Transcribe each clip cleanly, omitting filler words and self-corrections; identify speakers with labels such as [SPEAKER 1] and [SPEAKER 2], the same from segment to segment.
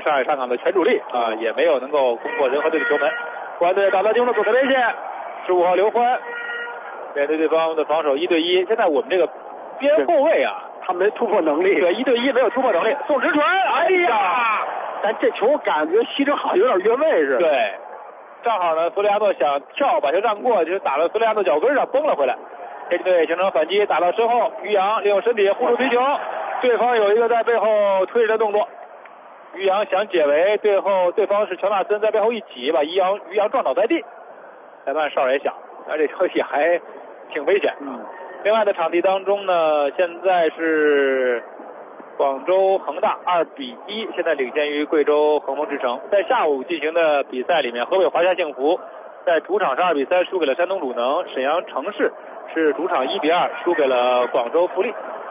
[SPEAKER 1] 上海上港的全主力啊，也没有能够攻破仁和队的球门。国安队打到进攻的左侧边线，15号刘欢面对对方的防守1对1。现在我们这个边后卫啊，
[SPEAKER 2] 他没突破能力，
[SPEAKER 1] 对1对1没有突破能力。宋直传，哎呀，
[SPEAKER 2] 但这球感觉西正好有点越位似的。
[SPEAKER 1] 对，正好呢，索里亚诺想跳把球让过，就打到索里亚诺脚跟上崩了回来。天津队形成反击，打到身后，于洋利用身体护住皮球，对方有一个在背后推人的动作，于洋想解围，对方是乔纳森在背后一挤，把于洋撞倒在地。裁判哨也响，这球也还挺危险。另外的场地当中呢，现在是广州恒大2比1，现在领先于贵州恒丰之城。在下午进行的比赛里面，河北华夏幸福在主场是2比3输给了山东鲁能，沈阳城市是主场1比2输给了广州富力。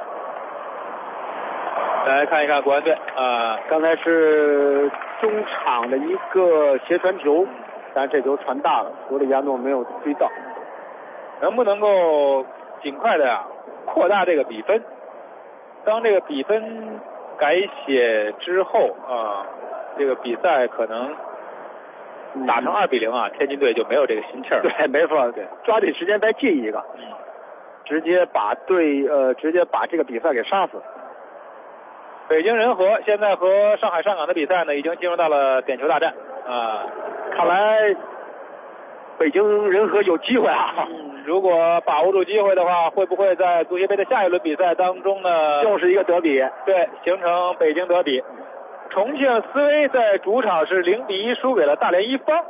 [SPEAKER 1] 来看一看国安队啊，
[SPEAKER 2] 刚才是中场的一个斜传球，但这球传大了，索里亚诺没有追到。
[SPEAKER 1] 能不能够尽快的扩大这个比分？当这个比分改写之后啊，这个比赛可能打成2比0啊，天津队就没有这个心气儿。
[SPEAKER 2] 对，没错，对，抓紧时间再进一个，直接把这个比赛给杀死。
[SPEAKER 1] 北京人和现在和上海上港的比赛呢，已经进入到了点球大战啊，
[SPEAKER 2] 看来北京人和有机会啊。
[SPEAKER 1] 如果把握住机会的话，会不会在足协杯的下一轮比赛当中呢，
[SPEAKER 2] 又是一个德比？
[SPEAKER 1] 对，形成北京德比。重庆斯威在主场是0比1输给了大连一方，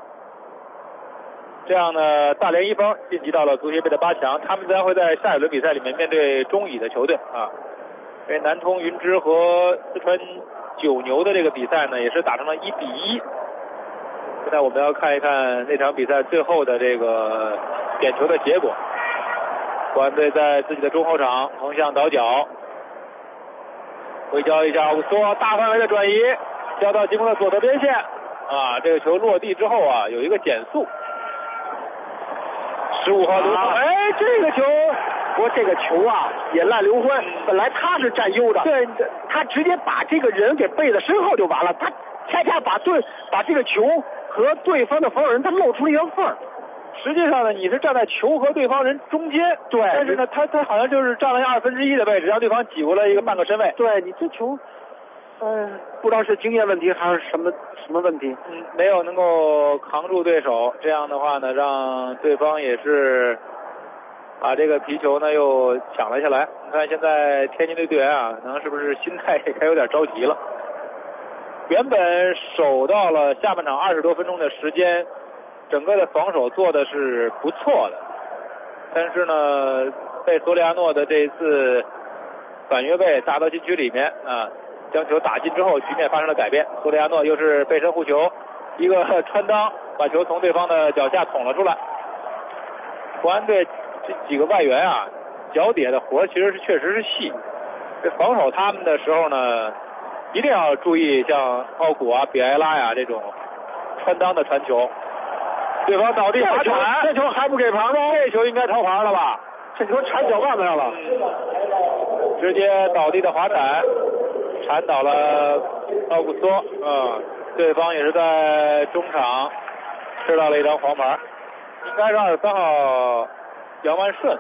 [SPEAKER 1] 这样呢，大连一方晋级到了足协杯的8强，他们将会在下一轮比赛里面面对中乙的球队啊。因为南通云芝和四川九牛的这个比赛呢，也是打成了1比1。现在我们要看一看那场比赛最后的这个点球的结果。国安队在自己的中后场横向倒脚，回交一下奥古斯托，大范围的转移，交到进攻的左侧边线啊，这个球落地之后啊，有一个减速。15号刘欢，哎，这个球。
[SPEAKER 2] 不过这个球啊也赖刘欢，本来他是占优的，
[SPEAKER 1] 对，
[SPEAKER 2] 他直接把这个人给背在身后就完了，他恰恰把这个球和对方的防守人他露出了一条缝儿。
[SPEAKER 1] 实际上呢，你是站在球和对方人中间，
[SPEAKER 2] 对，
[SPEAKER 1] 但是呢，他好像就是占了1/2的位置，让对方挤过来一个半个身位。
[SPEAKER 2] 对，你这球，不知道是经验问题还是什么问题，
[SPEAKER 1] 没有能够扛住对手，这样的话呢，让对方也是把这个皮球呢又抢了下来。你看现在天津队队员啊，可能是不是心态也该有点着急了？原本守到了下半场20多分钟的时间，整个的防守做的是不错的，但是呢，被索里亚诺的这一次反越位打到禁区里面啊，将球打进之后，局面发生了改变。索里亚诺又是背身护球，一个穿裆把球从对方的脚下捅了出来。国安队这几个外援啊，脚底下的活其实确实是细。这防守他们的时候呢，一定要注意像奥古啊、比埃拉呀这种穿裆的传球。对方倒地滑铲，
[SPEAKER 2] 这球还不给牌吗？
[SPEAKER 1] 这球应该掏牌了吧？
[SPEAKER 2] 这球铲脚腕子上了，
[SPEAKER 1] 直接倒地的滑铲，铲倒了奥古斯托。对方也是在中场吃到了一张黄牌，应该是23号杨万顺。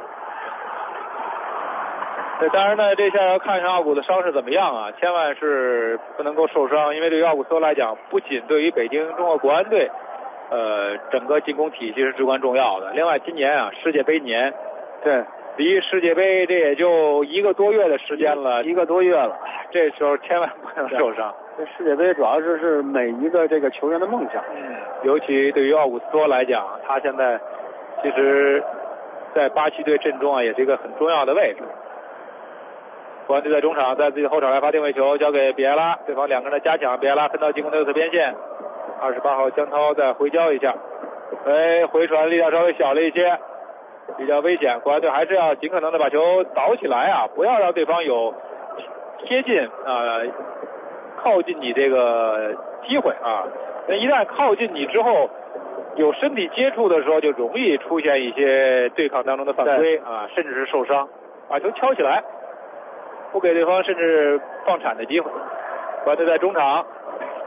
[SPEAKER 1] 对，当然呢，这下要看一看奥古的伤势怎么样啊，千万是不能够受伤，因为对于奥古斯托来讲，不仅对于北京中国国安队。整个进攻体系是至关重要的。另外，今年啊，世界杯年，
[SPEAKER 2] 对，
[SPEAKER 1] 离世界杯这也就1个多月的时间了
[SPEAKER 2] ，1个多月了。
[SPEAKER 1] 这时候千万不能受伤。
[SPEAKER 2] 这世界杯主要是每一个这个球员的梦想。
[SPEAKER 1] 尤其对于奥古斯托来讲，他现在其实，在巴西队阵中啊，也是一个很重要的位置。国安队在中场，在自己的后场来发定位球，交给比埃拉，对方两个人的加强，比埃拉分到进攻的右侧边线。28号江涛再回交一下，回传力量稍微小了一些，比较危险。国安队还是要尽可能的把球倒起来啊，不要让对方有贴近靠近你这个机会啊。那一旦靠近你之后，有身体接触的时候，就容易出现一些对抗当中的犯规啊，甚至是受伤。把球敲起来，不给对方甚至放铲的机会。国安队在中场。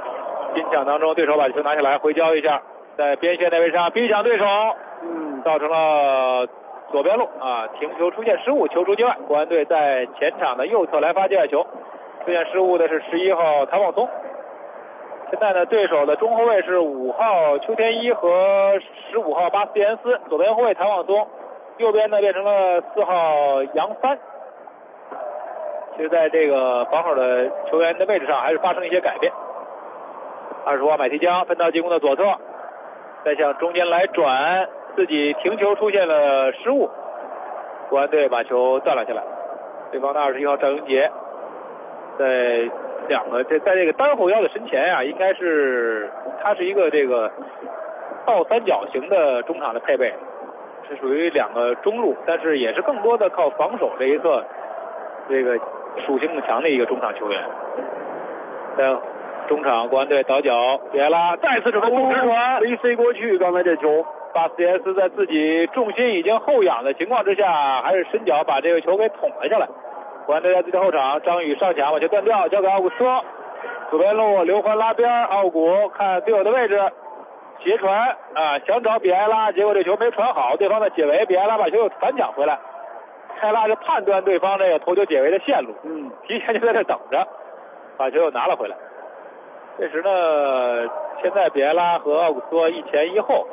[SPEAKER 1] 拼抢当中，对手把球拿下来回交一下，在边线那位上逼抢对手，造成了左边路啊停球出现失误，球出界外。国安队在前场的右侧来发界外球，出现失误的是11号谭望松。现在呢，对手的中后卫是5号邱天一和15号巴斯蒂安斯，左边后卫谭望松，右边呢变成了4号杨帆。其实在这个防守的球员的位置上还是发生了一些改变。25号买提江分到进攻的左侧，再向中间来转，自己停球出现了失误，国安队把球断了下来。对方的21号赵英杰在这个单后腰的身前啊，应该是他是一个这个倒三角形的中场的配备，是属于2个中路，但是也是更多的靠防守这一侧这个属性更强的一个中场球员。在中场，国安队倒脚，比埃拉再次准备送直传，
[SPEAKER 2] 没飞过去。刚才这球，
[SPEAKER 1] 巴斯蒂安斯在自己重心已经后仰的情况之下，还是伸脚把这个球给捅了下来。国安队在自己的后场，张宇上抢把球断掉，交给奥古斯托，左边路刘欢拉边，奥古看队友的位置，斜传啊，想找比埃拉，结果这球没传好，对方的解围，比埃拉把球又反抢回来。泰拉是判断对方这个头球解围的线路，提前就在这等着，把球又拿了回来。这时呢，现在比埃拉和奥古斯托一前一后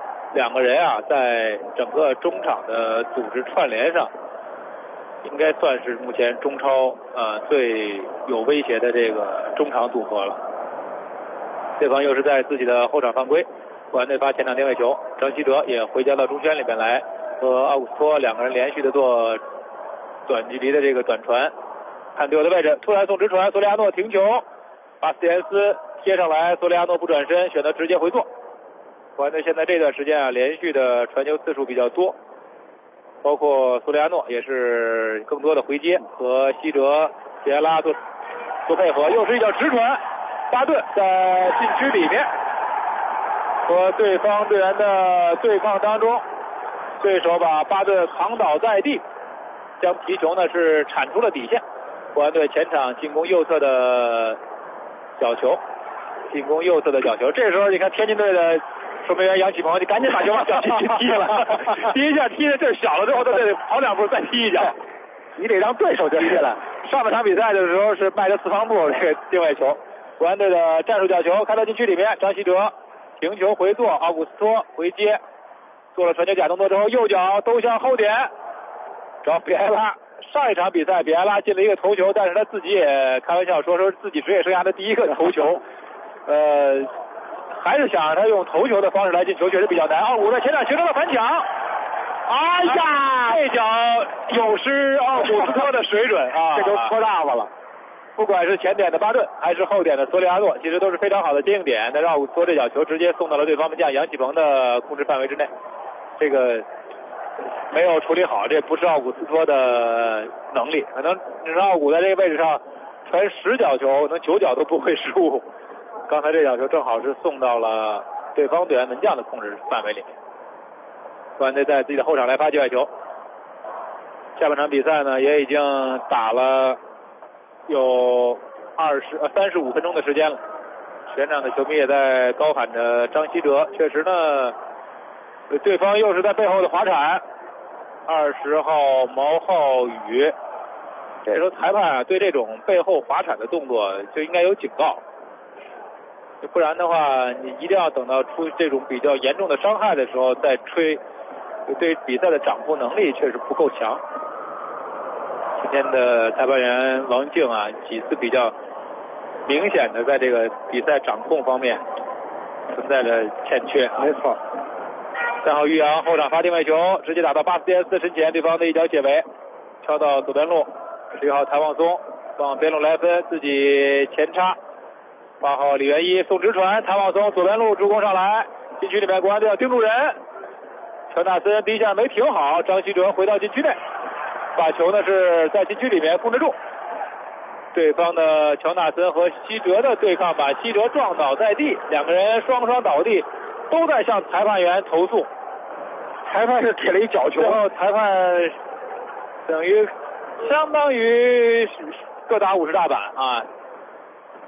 [SPEAKER 1] ，2个人啊，在整个中场的组织串联上，应该算是目前中超最有威胁的这个中场组合了。对方又是在自己的后场犯规，国安队发前场定位球，张稀哲也回交到中圈里面来，和奥古斯托2个人连续的做短距离的这个短传，看队友的位置，突然送直传，索里亚诺停球，巴斯蒂安斯贴上来，索里亚诺不转身，选择直接回做。国安队现在这段时间啊，连续的传球次数比较多，包括索里亚诺也是更多的回接，和希哲、比埃拉做配合，又是一脚直传，巴顿在禁区里面和对方队员的对抗当中，对手把巴顿扛倒在地，将皮球呢是铲出了底线。国安队前场进攻右侧的角球，这时候你看天津队的守门员杨启鹏就赶紧把球往小禁区踢了，第一下踢的这小了之后，他得跑2步再踢一脚，
[SPEAKER 2] 你得让对手踢下来。
[SPEAKER 1] 上半场比赛的时候是迈着4方步这个定位球，国安队的战术角球开到禁区里面，张稀哲停球回做，奥古斯托回接，做了传球假动作之后，右脚兜向后点找比埃拉。上一场比赛比埃拉进了一个头球，但是他自己也开玩笑说自己职业生涯的第1个头球，还是想让他用头球的方式来进球，确实比较难。奥古在前场形成了反抢，哎呀，这脚有失奥古斯托的水准啊，
[SPEAKER 2] 这球拖大发了。
[SPEAKER 1] 不管是前点的巴顿还是后点的索里亚诺，其实都是非常好的接应点，但是奥古斯托这脚球直接送到了对方门将杨启鹏的控制范围之内，这个没有处理好，这不是奥古斯托的能力，可能让奥古在这个位置上传10脚球，能9脚都不会失误。刚才这脚球正好是送到了对方队员门将的控制范围里面。国安队在自己的后场来发界外球。下半场比赛呢，也已经打了有35分钟的时间了，全场的球迷也在高喊着张稀哲。确实呢，对方又是在背后的滑铲，20号毛浩宇。这时候裁判啊，对这种背后滑铲的动作就应该有警告，不然的话你一定要等到出这种比较严重的伤害的时候再吹，对比赛的掌控能力确实不够强。今天的裁判员王静啊，几次比较明显的在这个比赛掌控方面存在着欠缺。
[SPEAKER 2] 没错。
[SPEAKER 1] 3号于洋后场发定位球，直接打到巴斯蒂安斯身前，对方的一脚解围，敲到左边路，11号谭望松往边路来分，自己前插，8号李元一送直传，谭望松左边路助攻上来，禁区里面国安队要盯住人，乔纳森第一下没停好，张稀哲回到禁区内，把球呢是在禁区里面控制住，对方的乔纳森和希哲的对抗把希哲撞倒在地，2个人双双倒地，都在向裁判员投诉。
[SPEAKER 2] 裁判是给了一脚球，
[SPEAKER 1] 然后裁判相当于各打50大板啊，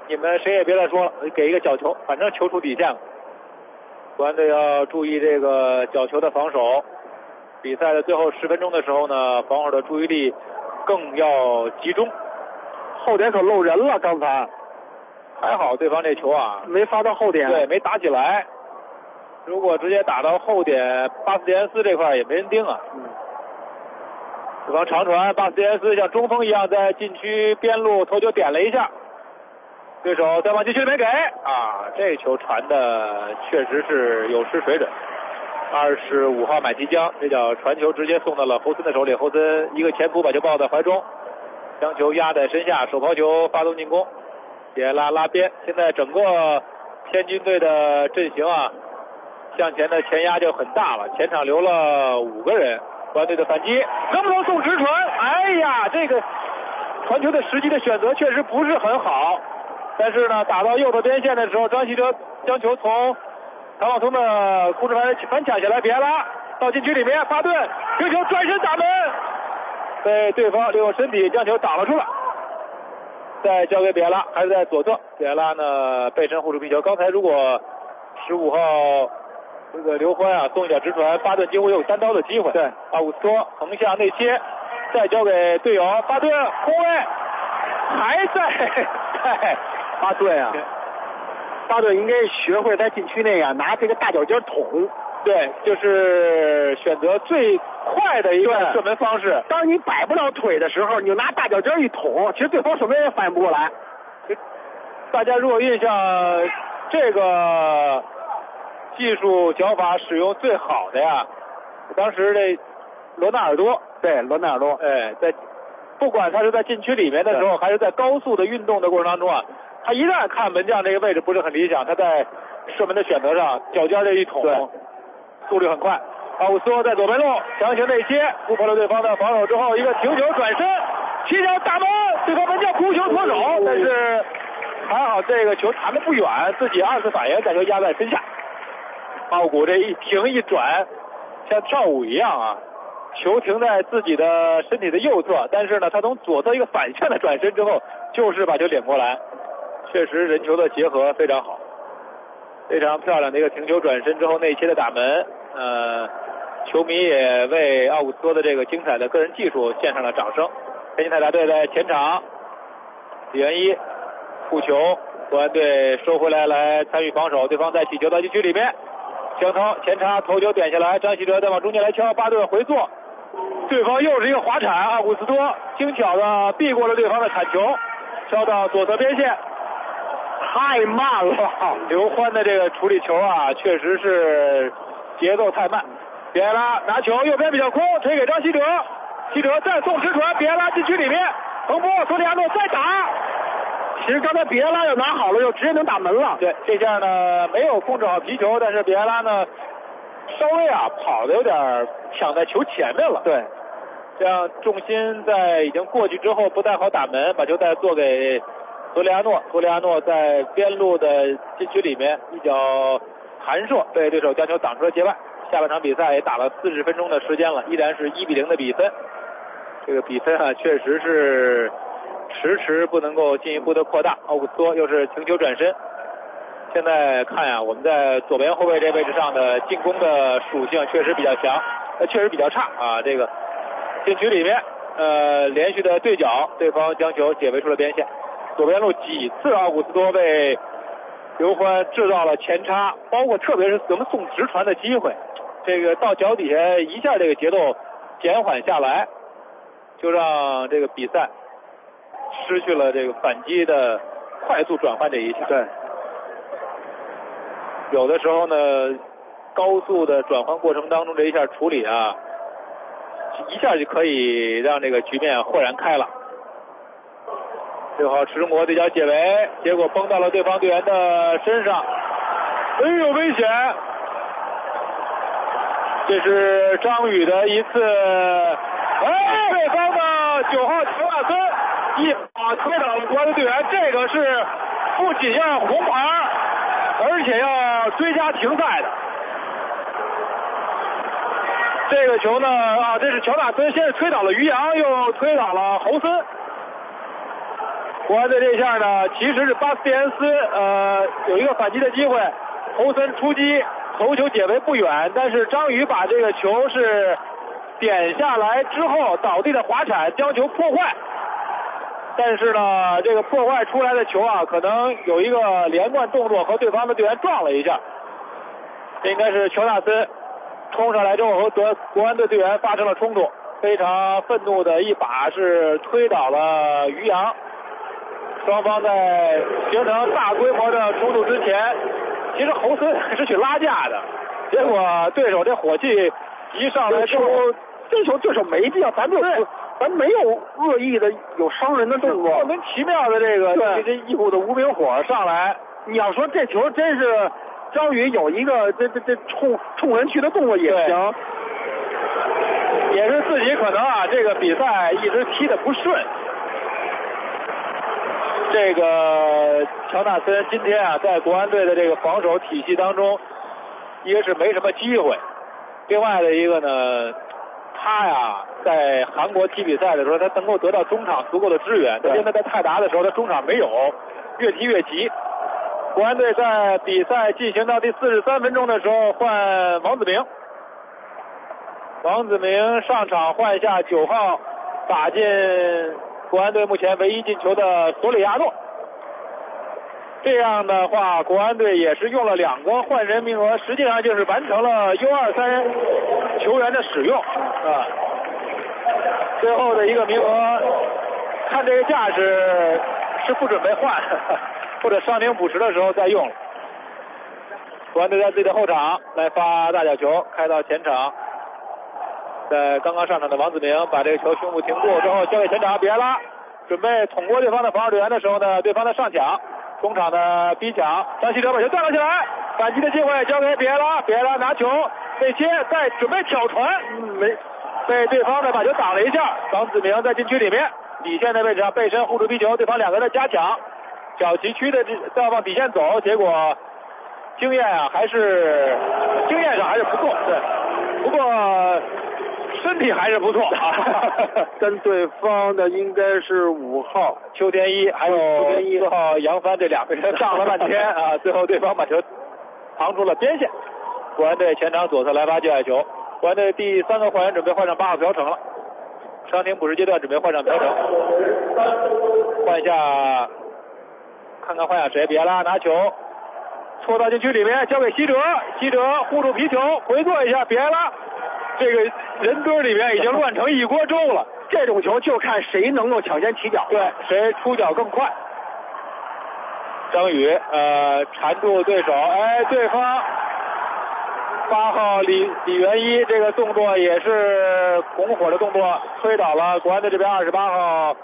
[SPEAKER 1] 你们谁也别再说了，给一个角球，反正球出底线了。国安队要注意这个角球的防守。比赛的最后10分钟的时候呢，防守的注意力更要集中。
[SPEAKER 2] 后点可漏人了，刚才
[SPEAKER 1] 还好对方这球啊
[SPEAKER 2] 没发到后点，
[SPEAKER 1] 对，没打起来。如果直接打到后点，巴斯蒂安斯这块也没人盯啊。对方长传，巴斯蒂安斯像中锋一样在禁区边路头球点了一下，对手再往禁区里面给啊，这球传的确实是有失水准。25号买提江，这脚传球直接送到了侯森的手里，侯森一个前扑把球抱在怀中，将球压在身下，手抛球发动进攻，也拉边。现在整个天津队的阵型啊，向前的前压就很大了，前场留了5个人。国安队的反击能不能送直传？哎呀，这个传球的时机的选择确实不是很好，但是呢，打到右侧边线的时候，张稀哲将球从唐晓松的控制盘反抢下来，比埃拉到禁区里面，巴顿这球转身打门，被对方利用身体将球挡了出来，再交给比埃拉，还是在左侧。比埃拉呢背身护住皮球，刚才如果15号这个刘欢啊送一脚直传，巴顿几乎有单刀的机会。对，阿伍斯托横向内切，再交给队友，巴顿空位还在
[SPEAKER 2] 巴顿啊。巴顿应该学会在禁区内啊拿这个大脚尖捅，
[SPEAKER 1] 对，就是选择最快的一个射门方式。
[SPEAKER 2] 当你摆不了腿的时候，你就拿大脚尖一捅，其实对方守门员也反应不过来。
[SPEAKER 1] 大家如果印象这个技术脚法使用最好的呀，当时这罗纳尔多，
[SPEAKER 2] 对，罗纳尔多，
[SPEAKER 1] 哎，在不管他是在禁区里面的时候，还是在高速的运动的过程当中啊。他一旦看门将这个位置不是很理想，他在射门的选择上脚尖这一捅，速率很快。阿伍斯托在左边路强行内切，突破了对方的防守之后，一个停球转身，起脚打门，对方门将扑球脱手，但是还好这个球弹得不远，自己2次反应将球压在身下。奥古这一停一转，像跳舞一样啊，球停在自己的身体的右侧，但是呢，他从左侧一个反向的转身之后，就是把球领过来。确实人球的结合非常好，非常漂亮的一个停球转身之后内切的打门。球迷也为奥伍斯托的这个精彩的个人技术献上了掌声。天津泰达队在前场，李元一护球，国安队收回来参与防守，对方在起球到禁区里面，江涛前插头球点下来，张稀哲再往中间来敲，巴顿回做，对方又是一个滑铲，奥伍斯托精巧的避过了对方的铲球，敲到左侧边线。
[SPEAKER 2] 太慢了，
[SPEAKER 1] 刘欢的这个处理球啊，确实是节奏太慢。比埃拉拿球，右边比较空，推给张稀哲，稀哲再送直传，比埃拉禁区里面，横波，索里亚诺再打。
[SPEAKER 2] 其实刚才比埃拉要拿好了，就直接能打门了。
[SPEAKER 1] 对，这下呢没有控制好皮球，但是比埃拉呢稍微啊跑的有点抢在球前面了。
[SPEAKER 2] 对，
[SPEAKER 1] 这样重心在已经过去之后不太好打门，把球再做给索里亚诺在边路的禁区里面一脚弹射，被对手将球挡出了界外。下半场比赛也打了40分钟的时间了，依然是1-0的比分。这个比分啊，确实是迟不能够进一步的扩大。奥古斯托又是停球转身。现在看呀，我们在左边后卫这位置上的进攻的属性确实比较强，确实比较差啊。这个禁区里面连续的对角，对方将球解围出了边线。左边路几次奥古斯托为刘欢制造了前插，包括特别是咱们送直传的机会，这个到脚底下一下这个节奏减缓下来，就让这个比赛失去了这个反击的快速转换这一下。
[SPEAKER 2] 对，
[SPEAKER 1] 有的时候呢，高速的转换过程当中这一下处理啊，一下就可以让这个局面豁然开朗。6号池中国对角解围，结果崩到了对方队员的身上，有危险。这是张宇的一次，对方的9号乔纳森一把推倒了国安队员，这个是不仅要红牌，而且要追加停赛的。这个球呢这是乔纳森先是推倒了于洋，又推倒了侯森。 国安队这下呢，其实是巴斯蒂安斯有一个反击的机会，侯森出击，头球解围不远，但是张宇把这个球是点下来之后倒地的滑铲将球破坏。但是呢，这个破坏出来的球啊，可能有一个连贯动作和对方的队员撞了一下。这应该是乔纳森冲上来之后和国安队队员发生了冲突，非常愤怒的一把是推倒了于洋。双方在形成大规模的冲突之前，其实侯森是去拉架的，结果对手这火气一上来之后，
[SPEAKER 2] 这球对手没必要，咱没有恶意的有伤人的动作，
[SPEAKER 1] 莫名其妙的这一股的无名火上来。
[SPEAKER 2] 你要说这球真是张宇有一个这冲人去的动作也行，
[SPEAKER 1] 也是自己可能啊这个比赛一直踢得不顺。这个乔纳森今天啊在国安队的这个防守体系当中，一个是没什么机会，另外的一个呢，他呀在韩国踢比赛的时候，他能够得到中场足够的支援。现在在泰达的时候，他中场没有，越踢越急。国安队在比赛进行到第43分钟的时候换王子明，王子明上场换下9号打进国安队目前唯一进球的索里亚诺。这样的话，国安队也是用了2个换人名额，实际上就是完成了 U23 球员的使用啊。最后的一个名额，看这个架势是不准备换，或者伤停补时的时候再用了。国安队在自己的后场来发大角球，开到前场。在刚刚上场的王子明把这个球胸部停住之后交给前场比埃拉，准备捅过对方的防守队员的时候呢，对方的上抢，中场的逼抢，张稀哲把球断了起来，反击的机会交给比埃拉，比埃拉拿球内切，再准备挑传，被对方呢把球挡了一下。王子明在禁区里面底线的位置上背身护住逼球，对方2个人的加强，小旗区的再往底线走，结果经验上还是不错，对，不过身体还是不错啊。
[SPEAKER 2] 跟对方的应该是5号
[SPEAKER 1] 邱天一还有4号杨帆这2个人上了半天啊，最后对方把球扛出了边线。国安队前场左侧来发界外球，国安队第3个换人准备换上8号朴成了，伤停补时阶段准备换上朴成，换下看看换下谁，比埃拉拿球搓到禁区里面交给希哲，希哲护住皮球回做一下，比埃拉这个人堆里面已经乱成一锅粥了。
[SPEAKER 2] 这种球就看谁能够抢先起脚，
[SPEAKER 1] 对，谁出脚更快。张宇缠住对手，对方8号李元一这个动作也是拱火的动作，推倒了国安队这边28号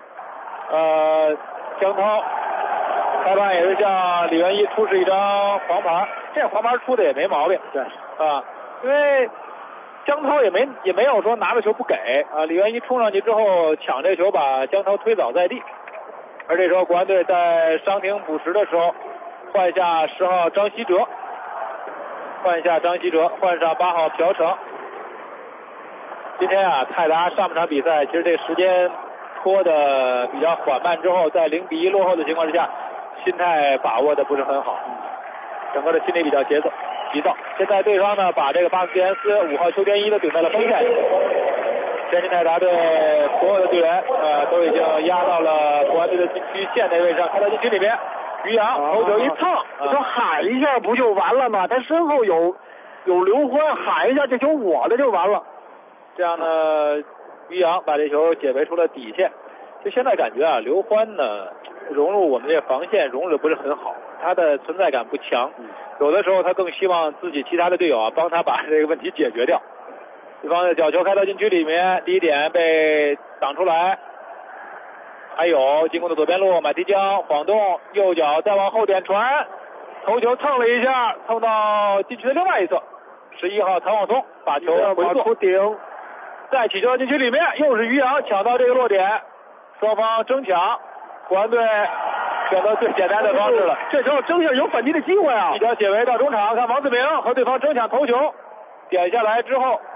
[SPEAKER 1] 江涛。裁判也是向李元一出示一张黄牌，这黄牌出的也没毛病，
[SPEAKER 2] 对
[SPEAKER 1] 啊，因为江涛也没有说拿着球不给啊，李元一冲上去之后抢这球把江涛推倒在地。而这时候国安队在伤停补时的时候换下10号张稀哲，换上8号朴成。今天啊泰达上半场比赛其实这时间拖的比较缓慢，之后在0-1落后的情况之下，心态把握的不是很好，整个的心理比较急躁。现在对方呢把这个巴斯蒂安斯5号邱天一都顶在了锋线，天津泰达队所有的队员都已经压到了国安队的禁区线内位置上，开到禁区里面，于洋头球一蹭，
[SPEAKER 2] 你说喊一下不就完了吗？他身后有刘欢，喊一下这球我的就完了。
[SPEAKER 1] 这样呢，于洋把这球解围出了底线。就现在感觉啊，刘欢呢融入我们这个防线融入的不是很好，他的存在感不强，有的时候他更希望自己其他的队友啊帮他把这个问题解决掉。对方的角球开到禁区里面，第一点被挡出来，还有进攻的左边路马蹄江晃动右脚再往后点传，头球蹭了一下，蹭到禁区的另外一侧，11号唐广聪把球回做
[SPEAKER 2] 顶，
[SPEAKER 1] 再起球到禁区里面，又是于洋抢到这个落点，双方争抢，国安队选择最简单的方式了，
[SPEAKER 2] 这时候争下有反击的机会啊！
[SPEAKER 1] 一脚解围到中场，看王子明和对方争抢头球，点下来之后，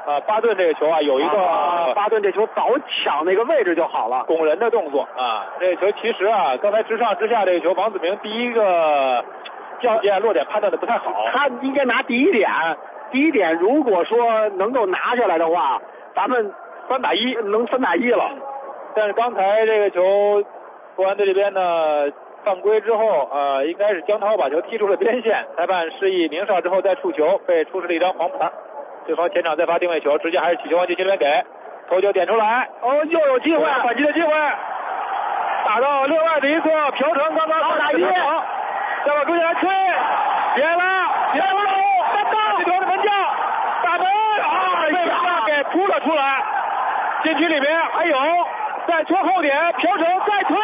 [SPEAKER 1] 巴顿这个球啊有一个
[SPEAKER 2] 巴顿这球早抢那个位置就好了，
[SPEAKER 1] 拱人的动作啊。这个球其实啊，刚才直上直下这个球，王子明第一个交接落点判断的不太好，
[SPEAKER 2] 他应该拿第一点，如果说能够拿下来的话，咱们3打1能3打1了。
[SPEAKER 1] 但是刚才这个球，国安队这边呢犯规之后，应该是江涛把球踢出了边线，裁判示意鸣哨之后再触球，被出示了一张黄牌。对方前场再发定位球，直接还是起球往禁区里面给，头球点出来，又有机会，反击的机会，打到另外的一侧，朴成刚刚打1，再往中间来吹，别拉，单刀，对方的门将打门，被给扑了出来，禁区里面还有，再戳后点，朴成再推，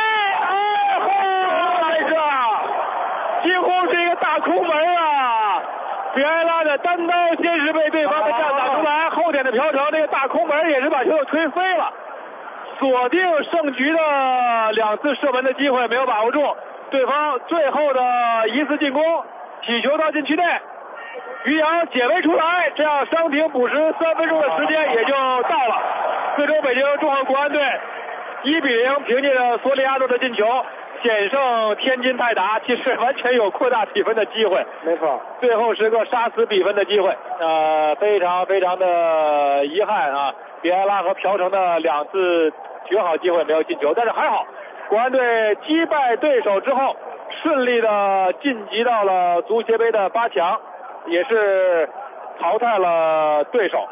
[SPEAKER 1] 这几乎是一个大空门啊！比埃拉的单刀先是被对方的站打出来，后点的朴成这个大空门也是把球推飞了，锁定胜局的2次射门的机会没有把握住，对方最后的一次进攻，起球到禁区内，于洋解围出来，这样伤停补时3分钟的时间也就到了。最终北京中赫国安队1-0凭借着索里亚诺的进球险胜天津泰达，其实完全有扩大比分的机会。
[SPEAKER 2] 没错，
[SPEAKER 1] 最后是个杀死比分的机会，非常非常的遗憾啊！比埃拉和朴成的2次绝好机会没有进球，但是还好，国安队击败对手之后，顺利的晋级到了足协杯的8强，也是淘汰了对手。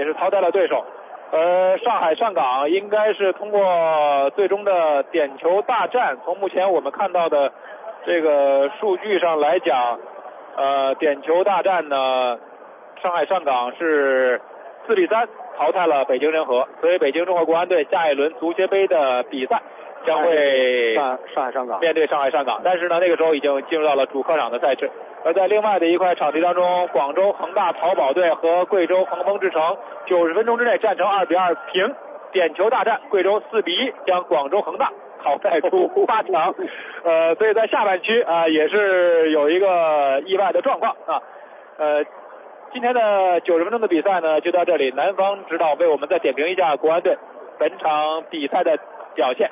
[SPEAKER 1] 上海上港应该是通过最终的点球大战，从目前我们看到的这个数据上来讲，点球大战呢，上海上港是4-3淘汰了北京人和，所以北京中赫国安队下一轮足协杯的比赛将会
[SPEAKER 2] 上海上港
[SPEAKER 1] 面对上海上港，但是呢，那个时候已经进入到了主客场的赛制。而在另外的一块场地当中，广州恒大淘宝队和贵州恒丰智诚90分钟之内战成2-2平，点球大战，贵州4-1将广州恒大淘汰出8强。所以在下半区也是有一个意外的状况啊。今天的90分钟的比赛呢就到这里，南方指导为我们再点评一下国安队本场比赛的表现。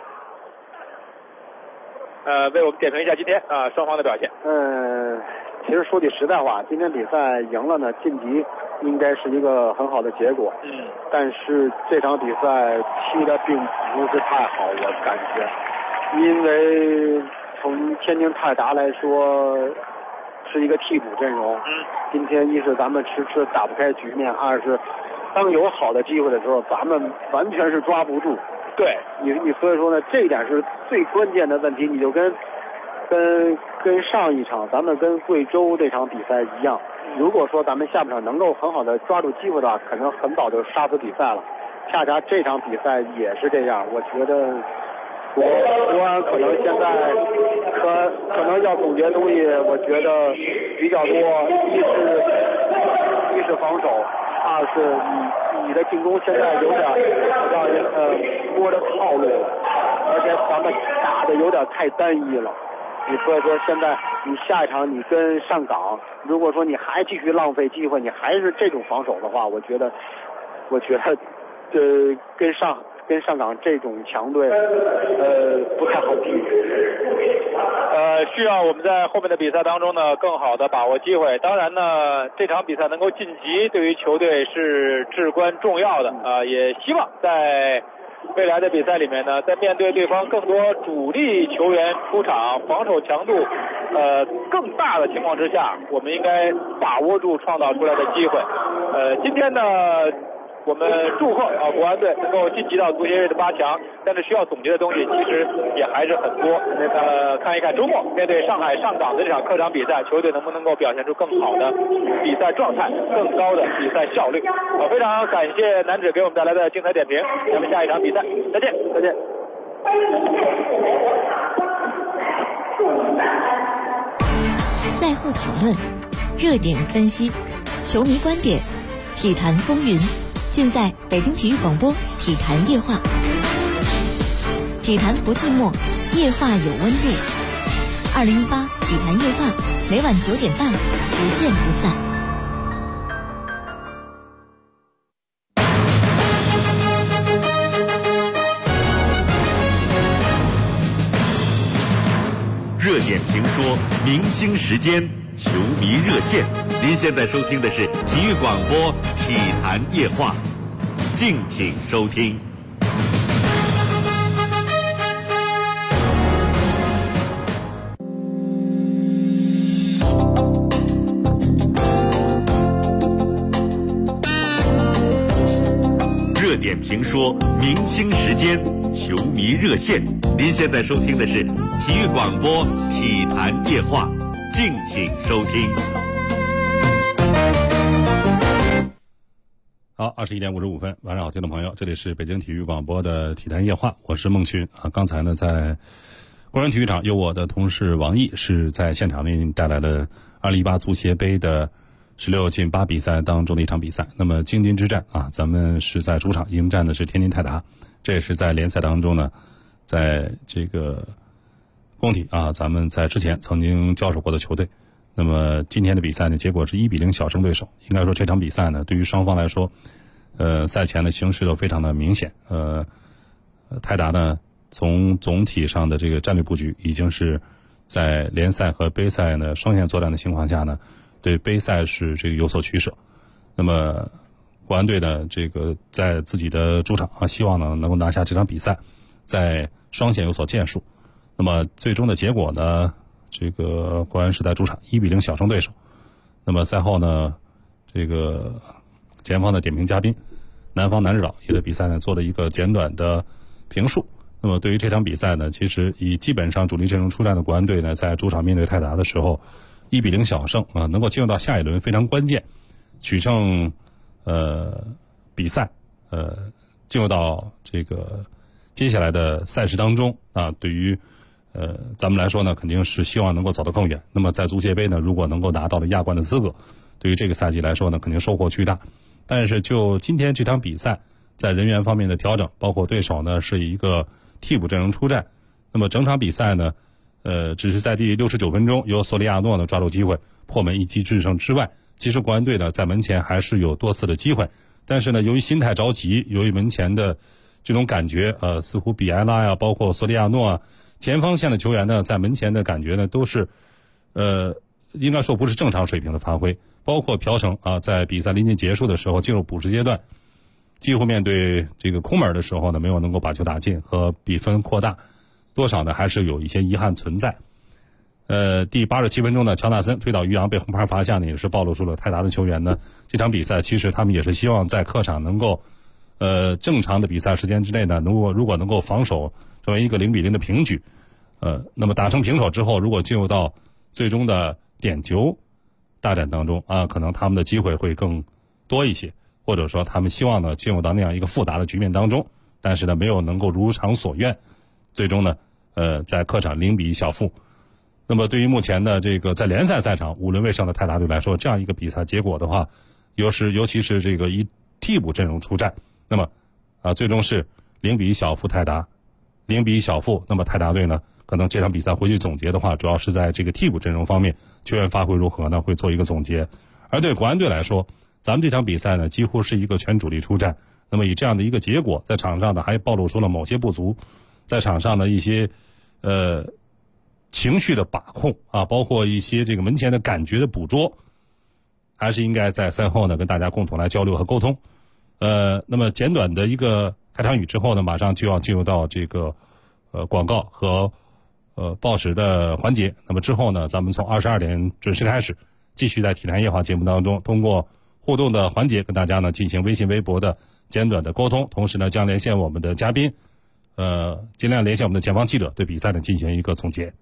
[SPEAKER 1] 为我们点评一下今天双方的表现。
[SPEAKER 2] 其实说句实在话，今天比赛赢了呢，晋级应该是一个很好的结果。但是这场比赛踢的并不是太好，我感觉，因为从天津泰达来说是一个替补阵容。今天一是咱们迟迟打不开局面，二是当有好的机会的时候，咱们完全是抓不住。
[SPEAKER 1] 对，
[SPEAKER 2] 你所以说呢，这一点是最关键的问题。你就跟上一场咱们跟贵州这场比赛一样，如果说咱们下半场能够很好的抓住机会的话，可能很早就杀死比赛了。恰恰这场比赛也是这样，我觉得国安可能现在可能要总结的东西，我觉得比较多。一是防守，二是你的进攻现在有点让人摸着套路了，而且咱们打的有点太单一了。所以说现在你下一场你跟上港，如果说你还继续浪费机会，你还是这种防守的话，我觉得跟上港这种强队不太好踢。
[SPEAKER 1] 需要我们在后面的比赛当中呢更好的把握机会。当然呢，这场比赛能够晋级对于球队是至关重要的也希望在未来的比赛里面呢，在面对对方更多主力球员出场，防守强度更大的情况之下，我们应该把握住创造出来的机会。今天呢，我们祝贺国安队能够晋级到足协杯的8强，但是需要总结的东西其实也还是很多。看一看周末面对上海上港的这场客场比赛，球队能不能够表现出更好的比赛状态，更高的比赛效率。非常感谢男子给我们带来的精彩点评，咱们下一场比赛再见。
[SPEAKER 3] 赛后讨论，热点分析，球迷观点，体坛风云，尽在北京体育广播体坛夜话。体坛不寂寞，夜话有温度。2018体坛夜话，每晚9点半，不见不散。
[SPEAKER 4] 明星时间，球迷热线。您现在收听的是体育广播体坛夜话，敬请收听。热点评说，明星时间，球迷热线。您现在收听的是体育广播体坛夜话，敬请收听。
[SPEAKER 5] 好，21点55分，晚上好，听众朋友，这里是北京体育广播的体坛夜话，我是孟群啊。刚才呢，在工人体育场有我的同事王毅是在现场为您带来了2018足协杯的16进8比赛当中的一场比赛。那么京津之战啊，咱们是在主场迎战的是天津泰达，这也是在联赛当中呢，在这个工体啊，咱们在之前曾经交手过的球队。那么今天的比赛呢，结果是1比0小胜对手。应该说这场比赛呢，对于双方来说，赛前的形势都非常的明显。泰达呢，从总体上的这个战略布局，已经是在联赛和杯赛呢双线作战的情况下呢，对杯赛是这个有所取舍。那么国安队呢，这个在自己的主场啊，希望呢能够拿下这场比赛，在双线有所建树。那么最终的结果呢，这个国安是在主场1比0小胜对手。那么赛后呢，这个前方的点评嘉宾南方男指导也对比赛呢做了一个简短的评述。那么对于这场比赛呢，其实以基本上主力阵容出战的国安队呢，在主场面对泰达的时候1比0小胜啊，能够进入到下一轮非常关键，取胜比赛进入到这个接下来的赛事当中啊，对于咱们来说呢，肯定是希望能够走得更远。那么在足协杯呢，如果能够拿到了亚冠的资格，对于这个赛季来说呢，肯定收获巨大。但是就今天这场比赛，在人员方面的调整，包括对手呢是一个替补阵容出战，那么整场比赛呢，只是在第69分钟由索里亚诺呢抓住机会破门一击制胜之外，其实国安队呢在门前还是有多次的机会，但是呢由于心态着急，由于门前的这种感觉似乎比埃拉呀，包括索里亚诺啊，前锋线的球员呢在门前的感觉呢都是应该说不是正常水平的发挥，包括朴成啊，在比赛临近结束的时候进入补时阶段，几乎面对这个空门的时候呢，没有能够把球打进和比分扩大，多少呢还是有一些遗憾存在。第87分钟呢，乔纳森推倒于洋被红牌罚下呢，也是暴露出了泰达的球员呢，这场比赛其实他们也是希望在客场能够正常的比赛时间之内呢，如果能够防守成为一个0比0的平局，那么打成平手之后，如果进入到最终的点球大战当中啊，可能他们的机会会更多一些，或者说他们希望呢进入到那样一个复杂的局面当中，但是呢没有能够如偿所愿，最终呢在客场0比1小负。那么对于目前的这个在联赛赛场5轮未胜的泰达队来说，这样一个比赛结果的话，尤其是这个以替补阵容出战，那么最终是0比1小负泰达，0比1小负。那么泰达队呢，可能这场比赛回去总结的话，主要是在这个替补阵容方面球员发挥如何呢，会做一个总结。而对国安队来说，咱们这场比赛呢几乎是一个全主力出战，那么以这样的一个结果，在场上呢还暴露出了某些不足，在场上的一些情绪的把控啊，包括一些这个门前的感觉的捕捉，还是应该在赛后呢跟大家共同来交流和沟通。那么简短的一个开场语之后呢，马上就要进入到这个广告和报时的环节。那么之后呢，咱们从22点准时开始，继续在体坛夜话节目当中，通过互动的环节跟大家呢进行微信微博的简短的沟通，同时呢将连线我们的嘉宾，尽量连线我们的前方记者，对比赛呢进行一个总结。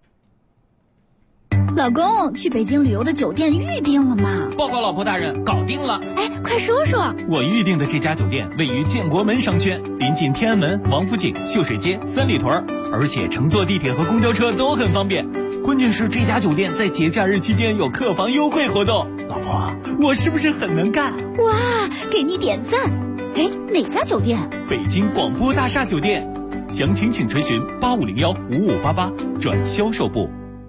[SPEAKER 6] 老公，去北京旅游的酒店预定了吗？
[SPEAKER 7] 报告老婆大人，搞定了。
[SPEAKER 6] 哎，快说说。
[SPEAKER 7] 我预定的这家酒店位于建国门商圈，临近天安门、王府井、秀水街、三里屯，而且乘坐地铁和公交车都很方便。关键是这家酒店在节假日期间有客房优惠活动。老婆，我是不是很能干？
[SPEAKER 6] 哇，给你点赞。哎，哪家酒店？
[SPEAKER 7] 北京广播大厦酒店。详情请垂询8501-5588转销售部。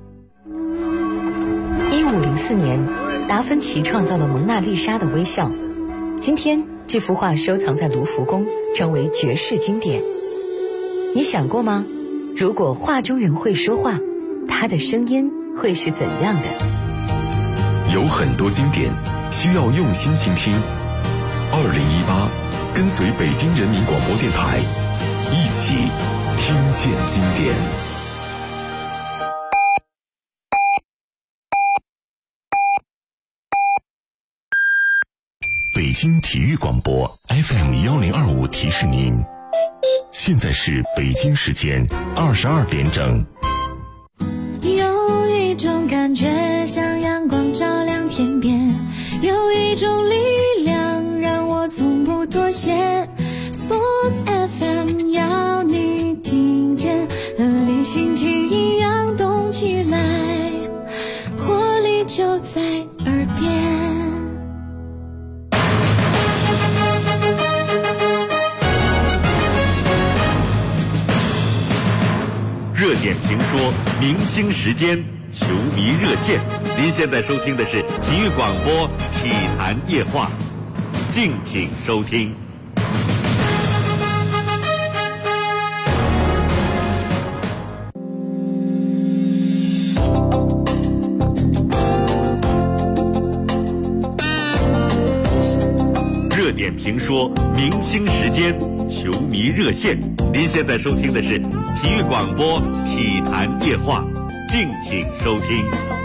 [SPEAKER 3] 1504年，达芬奇创造了蒙娜丽莎的微笑。今天，这幅画收藏在卢浮宫，成为绝世经典。你想过吗？如果画中人会说话，他的声音会是怎样的？
[SPEAKER 8] 有很多经典需要用心倾听。2018，跟随北京人民广播电台，一起听见经典。北京体育广播 FM1025提示您，现在是北京时间22点整。
[SPEAKER 9] 有一种感觉像阳光照亮天边，有一种力量让我从不妥协。 Sports FM 要你听见，和你心情一样动起来，活力就在耳边。
[SPEAKER 4] 热点评说，明星时间，球迷热线。您现在收听的是体育广播体坛夜话，敬请收听。热点评说，明星时间，球迷热线。您现在收听的是体育广播体坛夜话，敬请收听。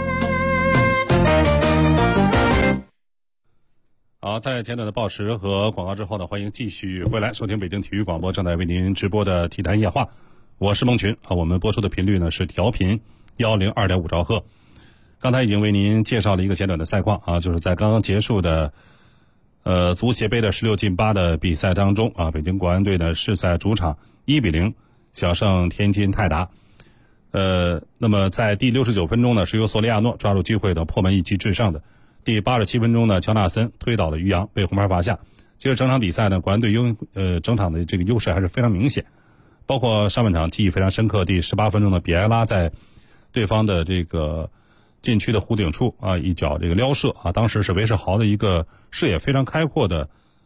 [SPEAKER 5] 好，在简短的报时和广告之后呢，欢迎继续回来收听北京体育广播正在为您直播的体坛夜话，我是孟群啊。我们播出的频率呢是调频102.5兆赫。刚才已经为您介绍了一个简短的赛况啊，就是在刚刚结束的足协杯的16进8的比赛当中啊，北京国安队呢是在主场1-0小胜天津泰达。那么在第69分钟呢，是由索利亚诺抓住机会的破门一击制胜的。第87分钟呢，乔纳森推倒了于洋，被红牌罚下。其实整场比赛呢，国安队整场的这个优势还是非常明显，包括上半场记忆非常深刻，第18分钟的比埃拉在对方的这个禁区的弧顶处啊一脚这个撩射啊，当时是韦世豪的一个视野非常开阔的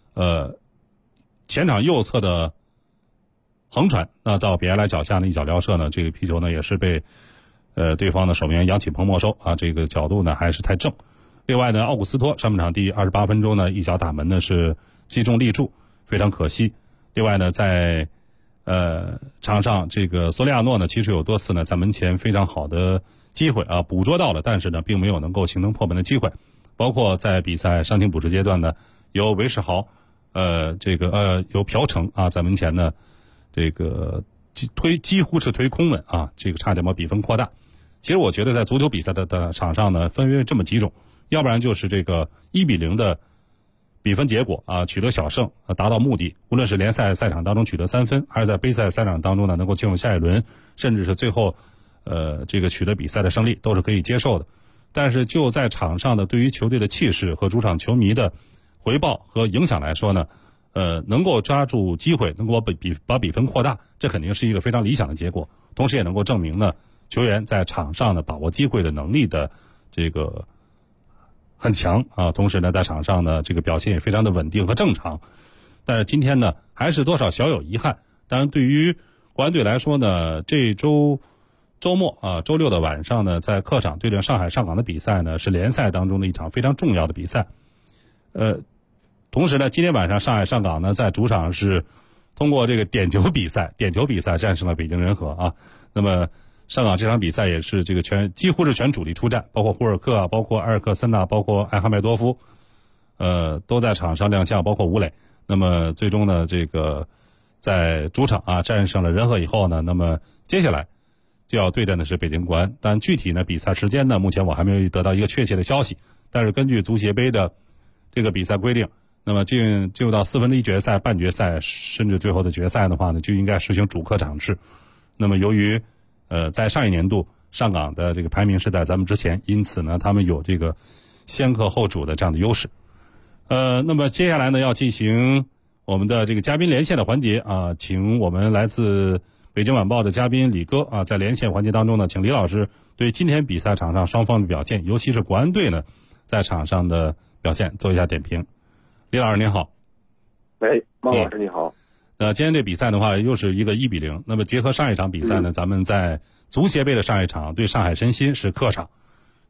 [SPEAKER 5] 前场右侧的横传，那到比埃拉脚下的一脚撩射呢，这个皮球呢也是被对方的守门员杨启鹏没收啊，这个角度呢还是太正。另外呢，奥古斯托上半场第28分钟呢一脚打门呢是击中立柱，非常可惜。另外呢，在场上这个索利亚诺呢其实有多次呢在门前非常好的机会啊捕捉到了，但是呢并没有能够形成破门的机会。包括在比赛伤停补时阶段呢，由韦世豪由朴成啊在门前呢这个几乎是推空门啊，这个差点把比分扩大。其实我觉得在足球比赛的场上呢，分为这么几种，要不然就是这个1-0的比分结果啊，取得小胜达到目的，无论是联赛赛场当中取得3分，还是在杯赛赛场当中呢能够进入下一轮，甚至是最后这个取得比赛的胜利，都是可以接受的。但是就在场上的对于球队的气势和主场球迷的回报和影响来说呢，能够抓住机会，能够把比分扩大，这肯定是一个非常理想的结果。同时也能够证明呢，球员在场上呢把握机会的能力的这个很强啊。同时呢，在场上呢这个表现也非常的稳定和正常。但是今天呢，还是多少小有遗憾。当然，对于国安队来说呢，这周末啊，周六的晚上呢，在客场对阵上海上港的比赛呢，是联赛当中的一场非常重要的比赛。同时呢，今天晚上上海上港呢在主场是通过这个点球比赛战胜了北京人和啊。那么上港这场比赛也是这个几乎是全主力出战，包括胡尔克啊，包括埃尔克森呐，包括艾哈迈多夫，都在场上亮相，包括吴磊。那么最终呢，这个在主场啊战胜了人和以后呢，那么接下来就要对战的是北京国安。但具体呢比赛时间呢，目前我还没有得到一个确切的消息。但是根据足协杯的这个比赛规定，那么进入到1/4决赛、半决赛，甚至最后的决赛的话呢，就应该实行主客场制。那么由于在上一年度上港的这个排名是在咱们之前，因此呢，他们有这个先客后主的这样的优势。那么接下来呢，要进行我们的这个嘉宾连线的环节啊，请我们来自北京晚报的嘉宾李哥啊，在连线环节当中呢，请李老师对今天比赛场上双方的表现，尤其是国安队呢在场上的表现做一下点评。李老师您好。
[SPEAKER 2] 喂，孟老师你好。
[SPEAKER 5] 今天这比赛的话又是一个1-0，那么结合上一场比赛呢，咱们在足协杯的上一场对上海申鑫是客场，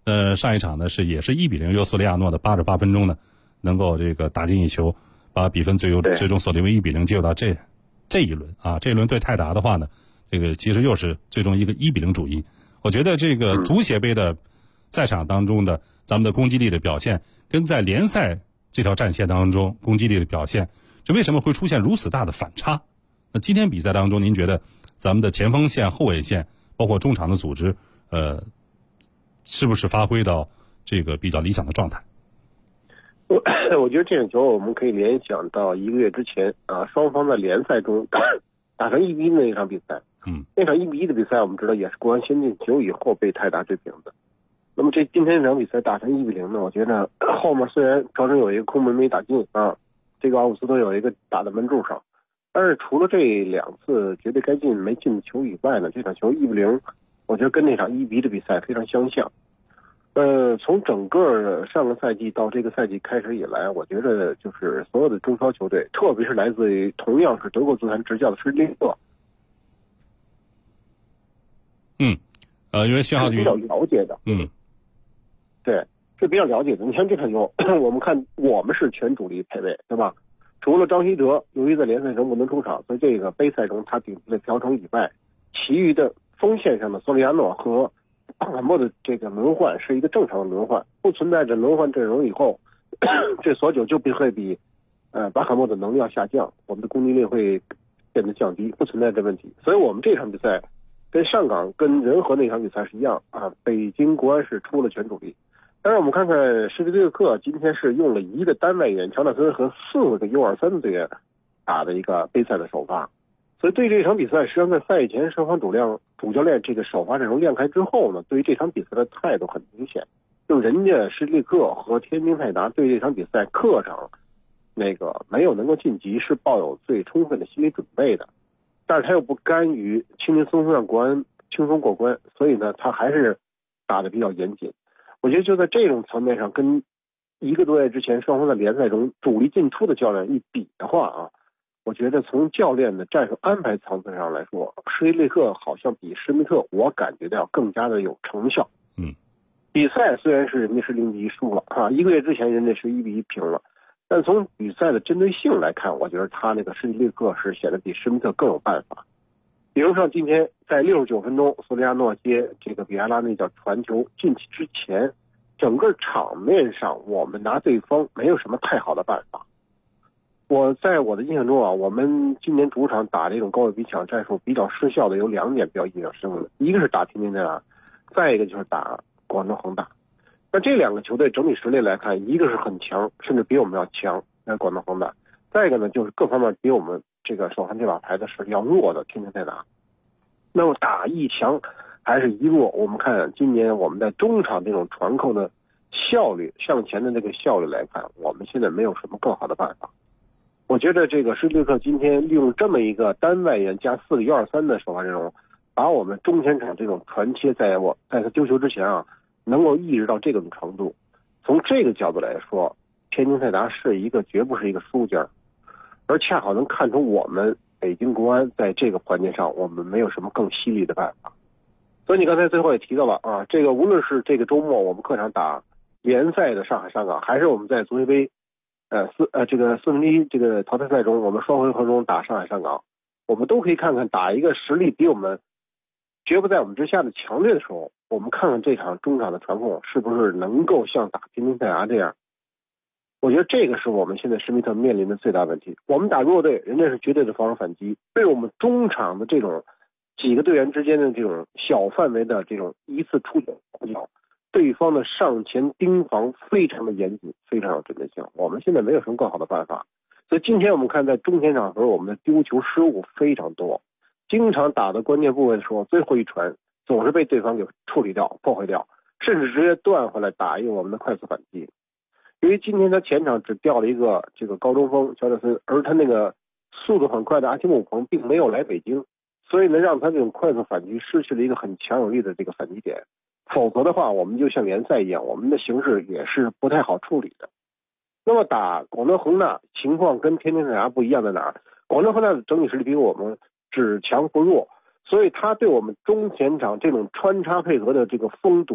[SPEAKER 5] 上一场呢也是1-0由索里亚诺的88分钟呢，能够这个打进一球，把比分最终锁定为1-0，进入到这一轮啊。这一轮对泰达的话呢，这个其实又是最终一个1-0主赢。我觉得这个足协杯的赛场当中的咱们的攻击力的表现，跟在联赛这条战线当中攻击力的表现，这为什么会出现如此大的反差？那今天比赛当中，您觉得咱们的前锋线、后卫线，包括中场的组织，是不是发挥到这个比较理想的状态？
[SPEAKER 10] 我觉得这场球我们可以联想到1个月之前啊，双方在联赛中打成1-1的那场比赛。那场1-1的比赛，我们知道也是国安先进球以后被泰达追平的。那么今天这场比赛打成1-0呢，我觉得后面虽然赵晨有一个空门没打进啊，这个奥古斯托有一个打在门柱上，但是除了这2次绝对该进没进的球以外呢，这场球1-0，我觉得跟那场1-1的比赛非常相像。从整个上个赛季到这个赛季开始以来，我觉得就是所有的中超球队，特别是来自于同样是德国足坛执教的施蒂克，
[SPEAKER 5] 因为信号
[SPEAKER 10] 比较了解的，对，是比较了解的。你看这场球，我们看我们是全主力配备，对吧？除了张稀哲，由于在联赛中不能出场，所以这个杯赛中他顶替了朴成以外，其余的锋线上的索里亚诺和巴坎莫的这个轮换是一个正常的轮换，不存在着轮换阵容以后，这索九就会比巴坎莫的能力要下降，我们的攻击力会变得降低，不存在这问题。所以我们这场比赛跟上港跟仁和那场比赛是一样啊，北京国安是出了全主力。但是我们看看施蒂克今天是用了1个单外援乔纳森和4个U23的队员打的一个杯赛的首发，所以对这场比赛，实际上在赛前双方主教练这个首发阵容亮开之后呢，对于这场比赛的态度很明显，就人家施蒂克和天津泰达对这场比赛客场那个没有能够晋级是抱有最充分的心理准备的，但是他又不甘于轻轻松松让国安轻松过关，所以呢他还是打得比较严谨。我觉得就在这种层面上，跟1个多月之前双方在联赛中主力进出的教练一比的话啊，我觉得从教练的战术安排层次上来说，施蒂克好像比施密特我感觉到要更加的有成效。比赛虽然是人家是0-1输了啊，1个月之前人家是1-1平了，但从比赛的针对性来看，我觉得他那个施蒂克是显得比施密特更有办法。比如说今天在69分钟，索里亚诺接这个比埃拉那脚传球进去之前，整个场面上我们拿对方没有什么太好的办法。在我的印象中啊，我们今年主场打这种高位逼抢战术比较失效的有2点比较印象深刻的，一个是打天津泰达，再一个就是打广州恒大。那这2个球队整体实力来看，一个是很强，甚至比我们要强，广州恒大；再一个呢，就是各方面比我们这个手上这把牌的实力要弱的天津泰达。那么打一强还是一弱，我们看今年我们在中场这种传控的效率，向前的这个效率来看，我们现在没有什么更好的办法。我觉得这个施蒂克今天利用这么一个单外援加4个1-2-3的首发阵容，把我们中前场这种传切在他丢球之前啊，能够抑制到这种程度。从这个角度来说，天津泰达绝不是一个输家，而恰好能看出我们北京国安在这个环节上我们没有什么更犀利的办法。所以你刚才最后也提到了啊，这个无论是这个周末我们客场打联赛的上海上港，还是我们在足协杯这个4分之一这个淘汰赛中我们双回合中打上海上港，我们都可以看看打一个实力比我们绝不在我们之下的强队的时候，我们看看这场中场的传控是不是能够像打天津泰达这样。我觉得这个是我们现在施密特面临的最大问题。我们打弱队，人家是绝对的防守反击，对我们中场的这种几个队员之间的这种小范围的这种一次出球，对方的上前盯防非常的严谨，非常有针对性。我们现在没有什么更好的办法，所以今天我们看在中前场的时候，我们的丢球失误非常多，经常打到关键部位的时候，最后一传总是被对方给处理掉、破坏掉，甚至直接断回来打一个我们的快速反击。由于今天他前场只调了一个这个高中锋乔德森，而他那个速度很快的阿提姆彭并没有来北京，所以呢让他这种快速反击失去了一个很强有力的这个反击点。否则的话，我们就像联赛一样，我们的形势也是不太好处理的。那么打广州恒大情况跟天津泰达不一样在哪儿？广州恒大的整体实力比我们只强不弱，所以他对我们中前场这种穿插配合的这个封堵，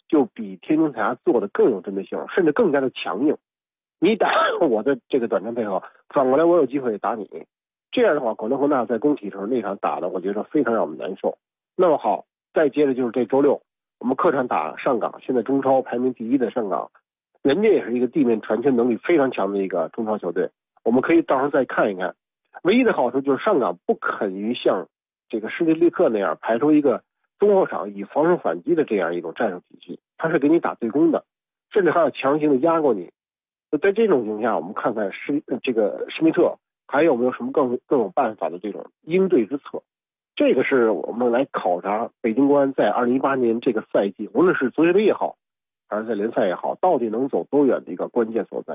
[SPEAKER 10] 就比天津泰达做的更有针对性，甚至更加的强硬。你打我的这个短程配合，反过来我有机会打你。这样的话，广州恒大在工体时候那场打的，我觉得非常让我们难受。那么好，再接着就是这周六，我们客场打上港，现在中超排名第1的上港，人家也是一个地面传球能力非常强的一个中超球队，我们可以到时候再看一看。唯一的好处就是上港不肯于像这个施蒂利克那样排出一个中后场以防守反击的这样一种战术体系，他是给你打对攻的，甚至还要强行的压过你。在这种情况下，我们看看施密特还有没有什么更有办法的这种应对之策。这个是我们来考察北京国安在2018年这个赛季，无论是足协杯也好，还是在联赛也好，到底能走多远的一个关键所在。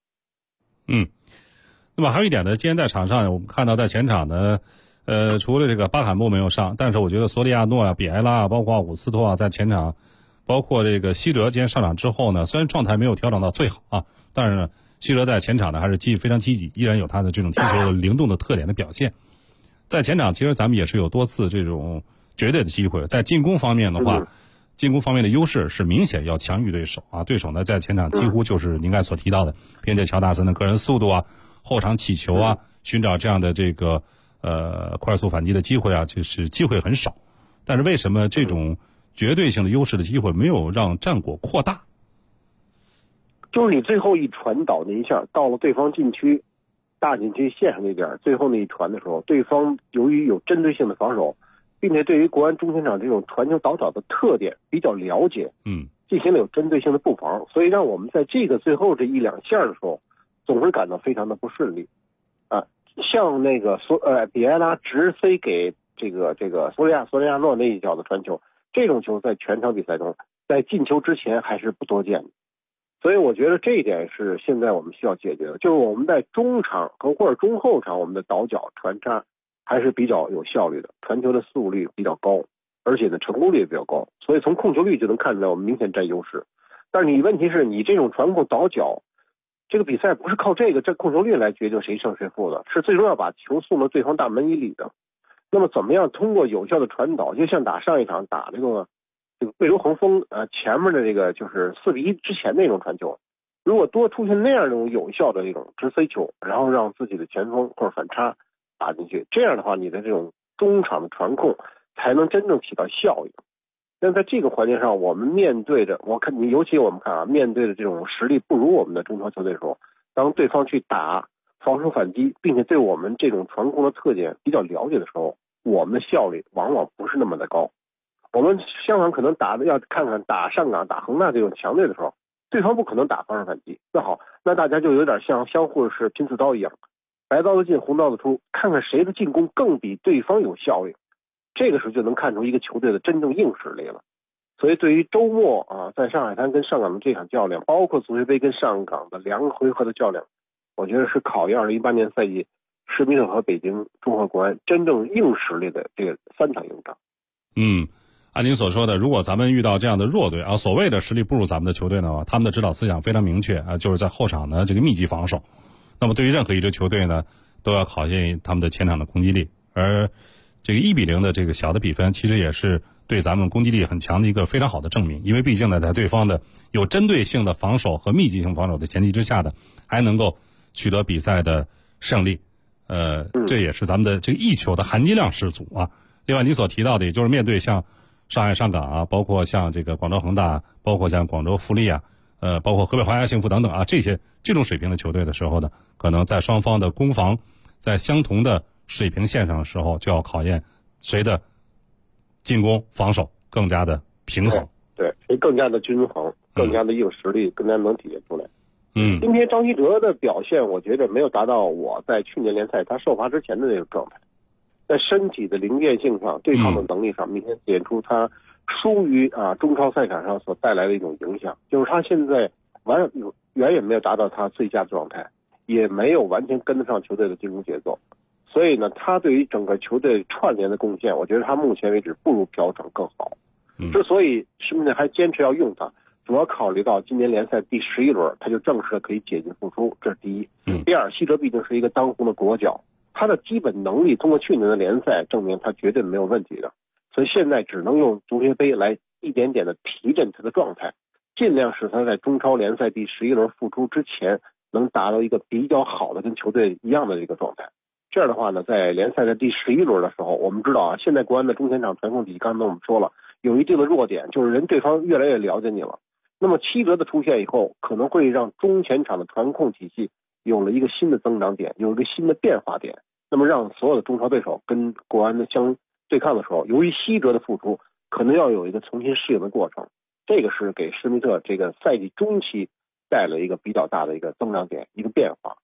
[SPEAKER 5] 那么还有一点呢，今天在场上我们看到在前场呢，除了这个巴坎布没有上，但是我觉得索里亚诺啊、比埃拉啊，包括奥古斯托啊，在前场，包括这个西哲今天上场之后呢，虽然状态没有调整到最好啊，但是呢，西哲在前场呢还是非常积极，依然有他的这种踢球的灵动的特点的表现。在前场其实咱们也是有多次这种绝对的机会，在进攻方面的话，进攻方面的优势是明显要强于对手啊。对手呢在前场几乎就是您刚才所提到的，凭借乔达森的个人速度啊、后场起球啊，寻找这样的这个快速反击的机会啊，就是机会很少。但是为什么这种绝对性的优势的机会没有让战果扩大？
[SPEAKER 10] 就是你最后一传导那一下到了对方禁区大禁区线上那点，最后那一传的时候，对方由于有针对性的防守，并且对于国安中前场这种传球倒找的特点比较了解，进行了有针对性的布防，所以让我们在这个最后这一两下的时候，总是感到非常的不顺利啊。像那个比埃拉直飞给这个索里亚诺那一脚的传球，这种球在全场比赛中，在进球之前还是不多见的。所以我觉得这一点是现在我们需要解决的，就是我们在中场或者中后场，我们的倒脚传插还是比较有效率的，传球的速率比较高，而且呢成功率也比较高，所以从控球率就能看出来我们明显占优势。但是问题是你这种传控倒脚，这个比赛不是靠这控球率来决定谁胜谁负的，是最终要把球送到对方大门以里的。那么怎么样通过有效的传导，就像打上一场打这个贵州恒丰前面的这个就是4-1之前那种传球，如果多出现那样一种有效的这种直飞球，然后让自己的前锋或者反差打进去，这样的话你的这种中场的传控才能真正起到效应。但在这个环节上，我们面对着尤其我们看啊，面对着这种实力不如我们的中超球队的时候，当对方去打防守反击，并且对我们这种传控的特点比较了解的时候，我们的效率往往不是那么的高。我们相反可能要看看打上港、打恒大这种强队的时候，对方不可能打防守反击。那好，那大家就有点像相互是拼刺刀一样，白刀子进红刀子出，看看谁的进攻更比对方有效应。这个时候就能看出一个球队的真正硬实力了。所以对于周末啊，在上海滩跟上港的这场较量，包括足协杯跟上港的2个回合的较量，我觉得是考验2018年赛季施密特和北京中赫国安真正硬实力的这个3场硬仗。
[SPEAKER 5] 按您所说的，如果咱们遇到这样的弱队啊，所谓的实力不如咱们的球队呢，他们的指导思想非常明确啊，就是在后场呢这个密集防守。那么对于任何一支球队呢，都要考验他们的前场的攻击力。而这个1-0的这个小的比分，其实也是对咱们攻击力很强的一个非常好的证明。因为毕竟呢，在对方的有针对性的防守和密集性防守的前提之下的，还能够取得比赛的胜利。这也是咱们的这个一球的含金量十足啊。另外，你所提到的，也就是面对像上海上港啊，包括像这个广州恒大，包括像广州富力啊，包括河北华夏幸福等等啊，这种水平的球队的时候呢，可能在双方的攻防在相同的水平线上的时候，就要考验谁的进攻防守更加的平衡，
[SPEAKER 10] 对，谁更加的均衡，更加的硬实力，更加能体现出来。今天张稀哲的表现，我觉得没有达到我在去年联赛他受罚之前的那种状态。在身体的灵便性上、对抗的能力上，明显显出他疏于中超赛场上所带来的一种影响，就是他现在远远没有达到他最佳的状态，也没有完全跟得上球队的进攻节奏。所以呢，他对于整个球队串联的贡献，我觉得他目前为止不如朴成更好。之所以施密特还坚持要用他，主要考虑到今年联赛第11轮，他就正式的可以解禁复出，这是第一。第二，希哲毕竟是一个当红的国脚。他的基本能力通过去年的联赛证明他绝对没有问题的，所以现在只能用足协杯来一点点的提振他的状态，尽量使他在中超联赛第11轮复出之前能达到一个比较好的跟球队一样的一个状态。这样的话呢，在联赛的第11轮的时候，我们知道啊，现在国安的中前场传控体系，刚才我们说了，有一定的弱点，就是对方越来越了解你了。那么7哲的出现以后，可能会让中前场的传控体系有了一个新的增长点，有一个新的变化点。那么让所有的中超对手跟国安的相对抗的时候，由于7哲的复出，可能要有一个重新适应的过程。这个是给施密特这个赛季中期带来一个比较大的一个增长点，一个变化。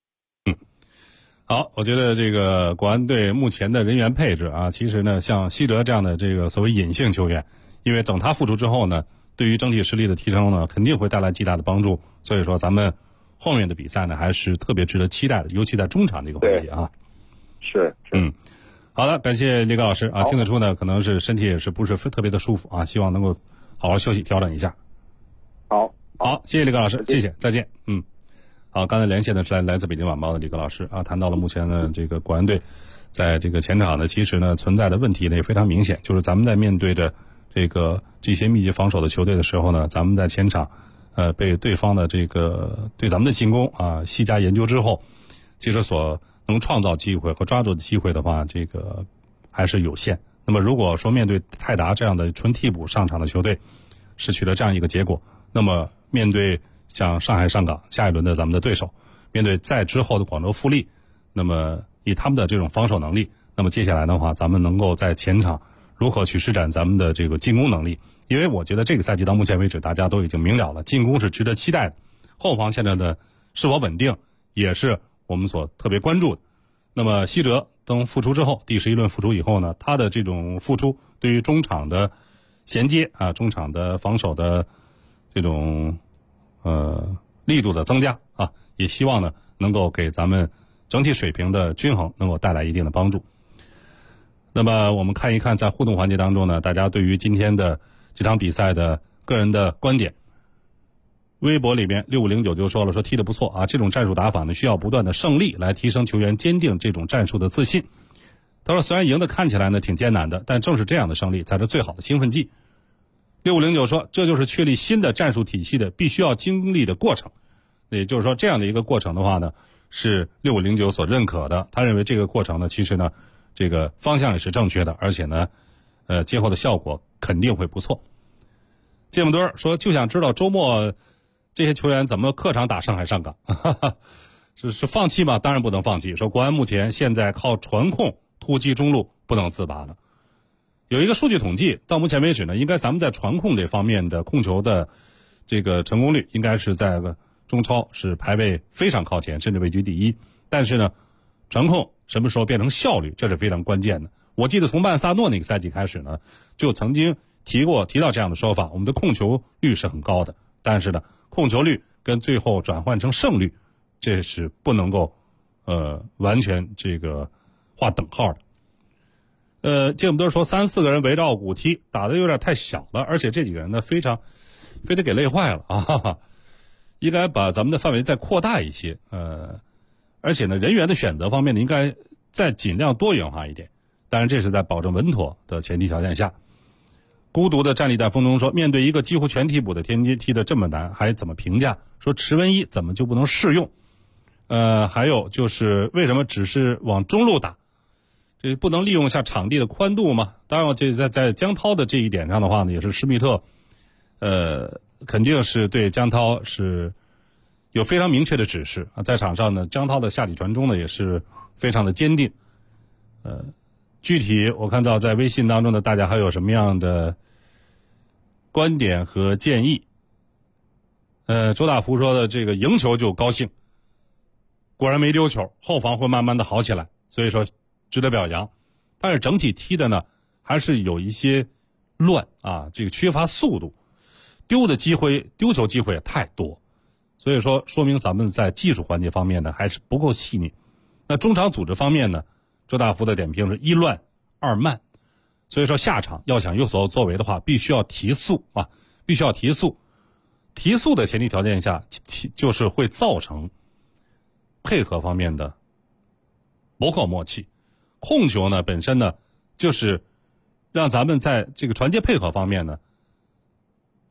[SPEAKER 5] 好，我觉得这个国安队目前的人员配置啊，其实呢，像7哲这样的这个所谓隐性球员，因为等他复出之后呢，对于整体实力的提升呢，肯定会带来极大的帮助。所以说，咱们后面的比赛呢，还是特别值得期待的，尤其在中场这个环节啊。
[SPEAKER 10] 是。
[SPEAKER 5] 好的，感谢李高老师啊，听得出呢，可能是身体也是不是特别的舒服啊，希望能够好好休息，调整一下。
[SPEAKER 10] 好，
[SPEAKER 5] 谢谢李高老师，谢谢，再见。好，刚才连线的是来自北京晚报的李高老师啊，谈到了目前的这个国安队在这个前场呢，其实呢存在的问题呢也非常明显，就是咱们在面对着这些密集防守的球队的时候呢，咱们在前场被对方的这个对咱们的进攻啊细加研究之后，其实所能创造机会和抓住的机会的话，这个还是有限。那么如果说面对泰达这样的纯替补上场的球队失去了这样一个结果，那么面对像上海上港下一轮的咱们的对手，面对在之后的广州富力，那么以他们的这种防守能力，那么接下来的话，咱们能够在前场如何去施展咱们的这个进攻能力？因为我觉得这个赛季到目前为止，大家都已经明了了，进攻是值得期待的，后防现在的是否稳定，也是我们所特别关注的。那么7哲等复出之后，第11轮复出以后呢，他的这种复出对于中场的衔接啊，中场的防守的这种力度的增加啊，也希望呢能够给咱们整体水平的均衡能够带来一定的帮助。那么我们看一看在互动环节当中呢，大家对于今天的这场比赛的个人的观点。微博里面6509就说了，说踢得不错啊，这种战术打法呢需要不断的胜利来提升球员坚定这种战术的自信。他说虽然赢得看起来呢挺艰难的，但正是这样的胜利才是最好的兴奋剂。6509说，这就是确立新的战术体系的必须要经历的过程。也就是说，这样的一个过程的话呢，是6509所认可的。他认为这个过程呢，其实呢，这个方向也是正确的，而且呢，今后的效果肯定会不错。芥末墩儿说，就想知道周末这些球员怎么客场打上海上港？是放弃吗？当然不能放弃。说国安目前现在靠传控突击中路不能自拔了。有一个数据统计，到目前为止呢，应该咱们在传控这方面的控球的这个成功率，应该是在中超是排位非常靠前，甚至位居第一。但是呢，传控什么时候变成效率，这是非常关键的。我记得从曼萨诺那个赛季开始呢，就曾经提到这样的说法，我们的控球率是很高的，但是呢，控球率跟最后转换成胜率，这是不能够完全这个划等号的。芥末墩说3、4个人围绕鼓踢打得有点太小了，而且这几个人呢非得给累坏了啊！应该把咱们的范围再扩大一些，而且呢人员的选择方面呢应该再尽量多元化一点，当然这是在保证稳妥的前提条件下。孤独的站立在风中说，面对一个几乎全替补的天津踢得这么难，还怎么评价？说池文一怎么就不能适用？还有就是为什么只是往中路打？这不能利用一下场地的宽度吗？当然，这在江涛的这一点上的话呢，也是施密特，肯定是对江涛是有非常明确的指示啊。在场上呢，江涛的下底传中呢也是非常的坚定。具体我看到在微信当中呢，大家还有什么样的观点和建议？周大福说的这个赢球就高兴，果然没丢球，后防会慢慢的好起来，所以说值得表扬。但是整体踢的呢还是有一些乱啊，这个缺乏速度，丢球机会也太多，所以说说明咱们在技术环节方面呢还是不够细腻。那中场组织方面呢，周大福的点评是1乱2慢，所以说下场要想有所作为的话，必须要提速啊，必须要提速。提速的前提条件下，就是会造成配合方面的不够默契。控球呢本身呢就是让咱们在这个传接配合方面呢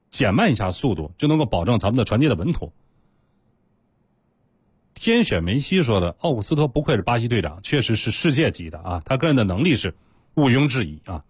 [SPEAKER 5] 减慢一下速度，就能够保证咱们的传递的稳妥。天选梅西说的，奥古斯托不愧是巴西队长，确实是世界级的啊，他个人的能力是毋庸置疑啊。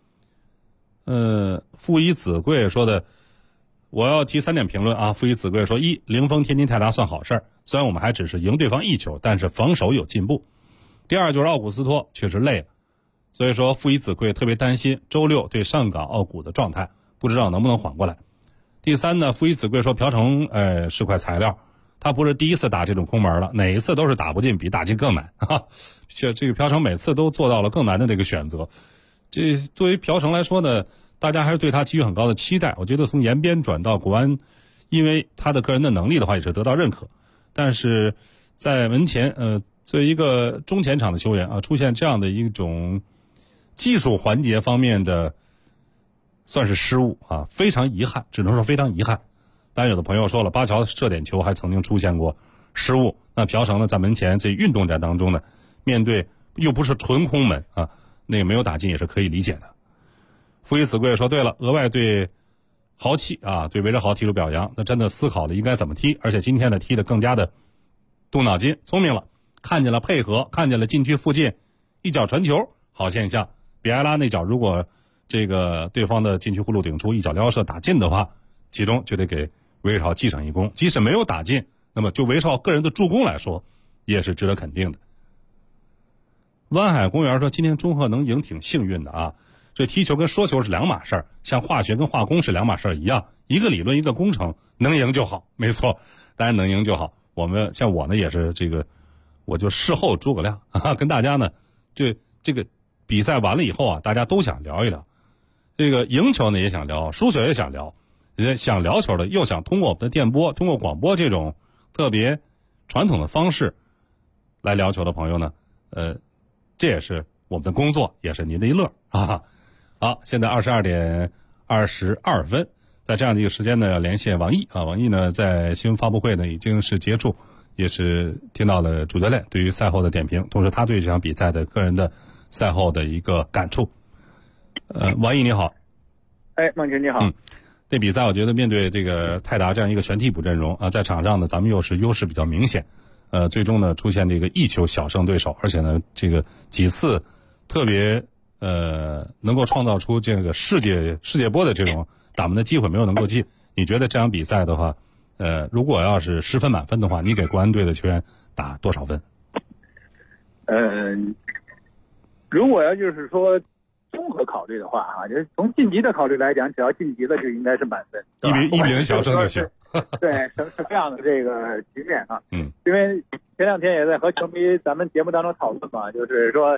[SPEAKER 5] 傅一子贵说的，我要提3点评论啊。傅一子贵说：1. 零封天津泰达算好事儿，虽然我们还只是赢对方1球，但是防守有进步。第2就是奥古斯托确实累了，所以说傅一子贵特别担心周6对上港奥古的状态，不知道能不能缓过来。第3呢，傅一子贵说朴成是块材料，他不是第一次打这种空门了，哪一次都是打不进比打进更难哈。这个朴成每次都做到了更难的这个选择。这作为朴成来说呢，大家还是对他给予很高的期待。我觉得从延边转到国安，因为他的个人的能力的话也是得到认可，但是在门前作为一个中前场的球员啊，出现这样的一种技术环节方面的算是失误啊，非常遗憾，只能说非常遗憾。当然有的朋友说了，巴乔射点球还曾经出现过失误，那朴成呢在门前这运动战当中呢，面对又不是纯空门啊，那个没有打进也是可以理解的。傅一子贵说对了，额外对豪气啊，对韦世豪提出表扬，那真的思考了应该怎么踢，而且今天呢踢得更加的动脑筋，聪明了，看见了配合，看见了禁区附近一脚传球，好现象。比埃拉那脚如果这个对方的禁区弧路顶出，一脚撩射打进的话，其中就得给韦世豪记上一功。即使没有打进，那么就韦世豪个人的助攻来说也是值得肯定的。湾海公园说今天中赫能赢挺幸运的啊，这踢球跟说球是两码事儿，像化学跟化工是两码事儿一样，一个理论一个工程，能赢就好。没错，当然能赢就好。我们像我呢也是这个，我就事后诸葛亮跟大家呢这个比赛完了以后啊，大家都想聊一聊，这个赢球呢也想聊，输球也想聊，想聊球的又想通过我们的电波，通过广播这种特别传统的方式来聊球的朋友呢，这也是我们的工作，也是您的一乐啊。好，现在22点22分，在这样的一个时间呢，要连线王毅啊。王毅呢在新闻发布会呢已经是结束，也是听到了主教练对于赛后的点评，同时他对这场比赛的个人的赛后的一个感触。王毅你好。
[SPEAKER 11] 孟群你好。
[SPEAKER 5] 这比赛我觉得面对这个泰达这样一个全替补阵容啊，在场上呢咱们又是优势比较明显，最终呢出现这个1球小胜对手，而且呢这个几次特别能够创造出这个世界波的这种打门的机会没有能够进。你觉得这场比赛的话，如果要是10分满分的话，你给国安队的球员打多少分？
[SPEAKER 11] 如果要就是说综合考虑的话啊，就是从晋级的考虑来讲，只要晋级了就应该是满分
[SPEAKER 5] ，1比0小胜就行。
[SPEAKER 11] 对，是这样的这个局面啊。因为前2天也在和球迷咱们节目当中讨论嘛，就是说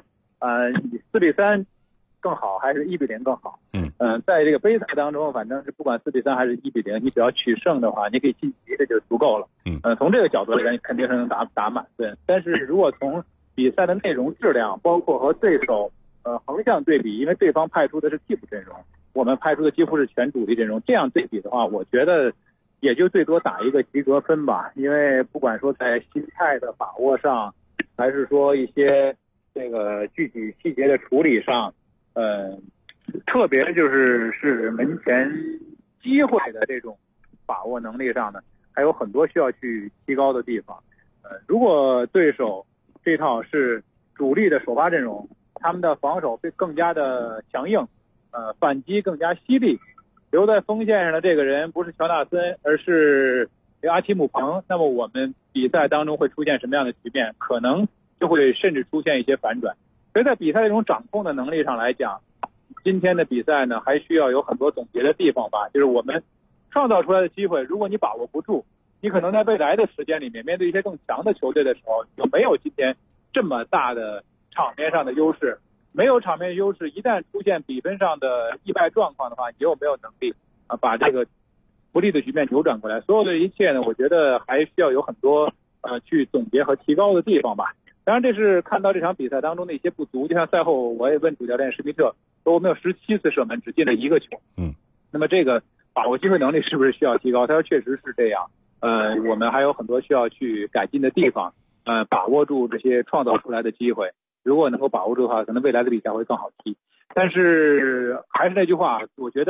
[SPEAKER 11] 4比3更好还是1比0更好？在这个杯赛当中，反正是不管4比3还是1比0，你只要取胜的话，你可以晋级，这就足够了。从这个角度来讲，肯定是能打满分。但是如果从比赛的内容质量，包括和对手横向对比，因为对方派出的是替补阵容，我们派出的几乎是全主力阵容，这样对比的话，我觉得也就最多打一个及格分吧。因为不管说在心态的把握上，还是说一些这个具体细节的处理上，特别是门前机会的这种把握能力上呢，还有很多需要去提高的地方。如果对手这套是主力的首发阵容，他们的防守会更加的强硬，反击更加犀利。留在锋线上的这个人不是乔纳森，而是阿提姆彭，那么我们比赛当中会出现什么样的局面？可能就会甚至出现一些反转。所以在比赛这种掌控的能力上来讲，今天的比赛呢，还需要有很多总结的地方吧。就是我们创造出来的机会，如果你把握不住，你可能在未来的时间里面，面对一些更强的球队的时候，就没有今天这么大的场面上的优势。没有场面优势，一旦出现比分上的意外状况的话，你又没有能力把这个不利的局面扭转过来。所有的一切呢，我觉得还需要有很多去总结和提高的地方吧。当然，这是看到这场比赛当中的一些不足。就像赛后我也问主教练施密特，说我们有17次射门，只进了1个球。那么这个把握机会能力是不是需要提高？他说确实是这样。我们还有很多需要去改进的地方。把握住这些创造出来的机会。如果能够把握住的话，可能未来的比赛会更好踢。但是还是那句话，我觉得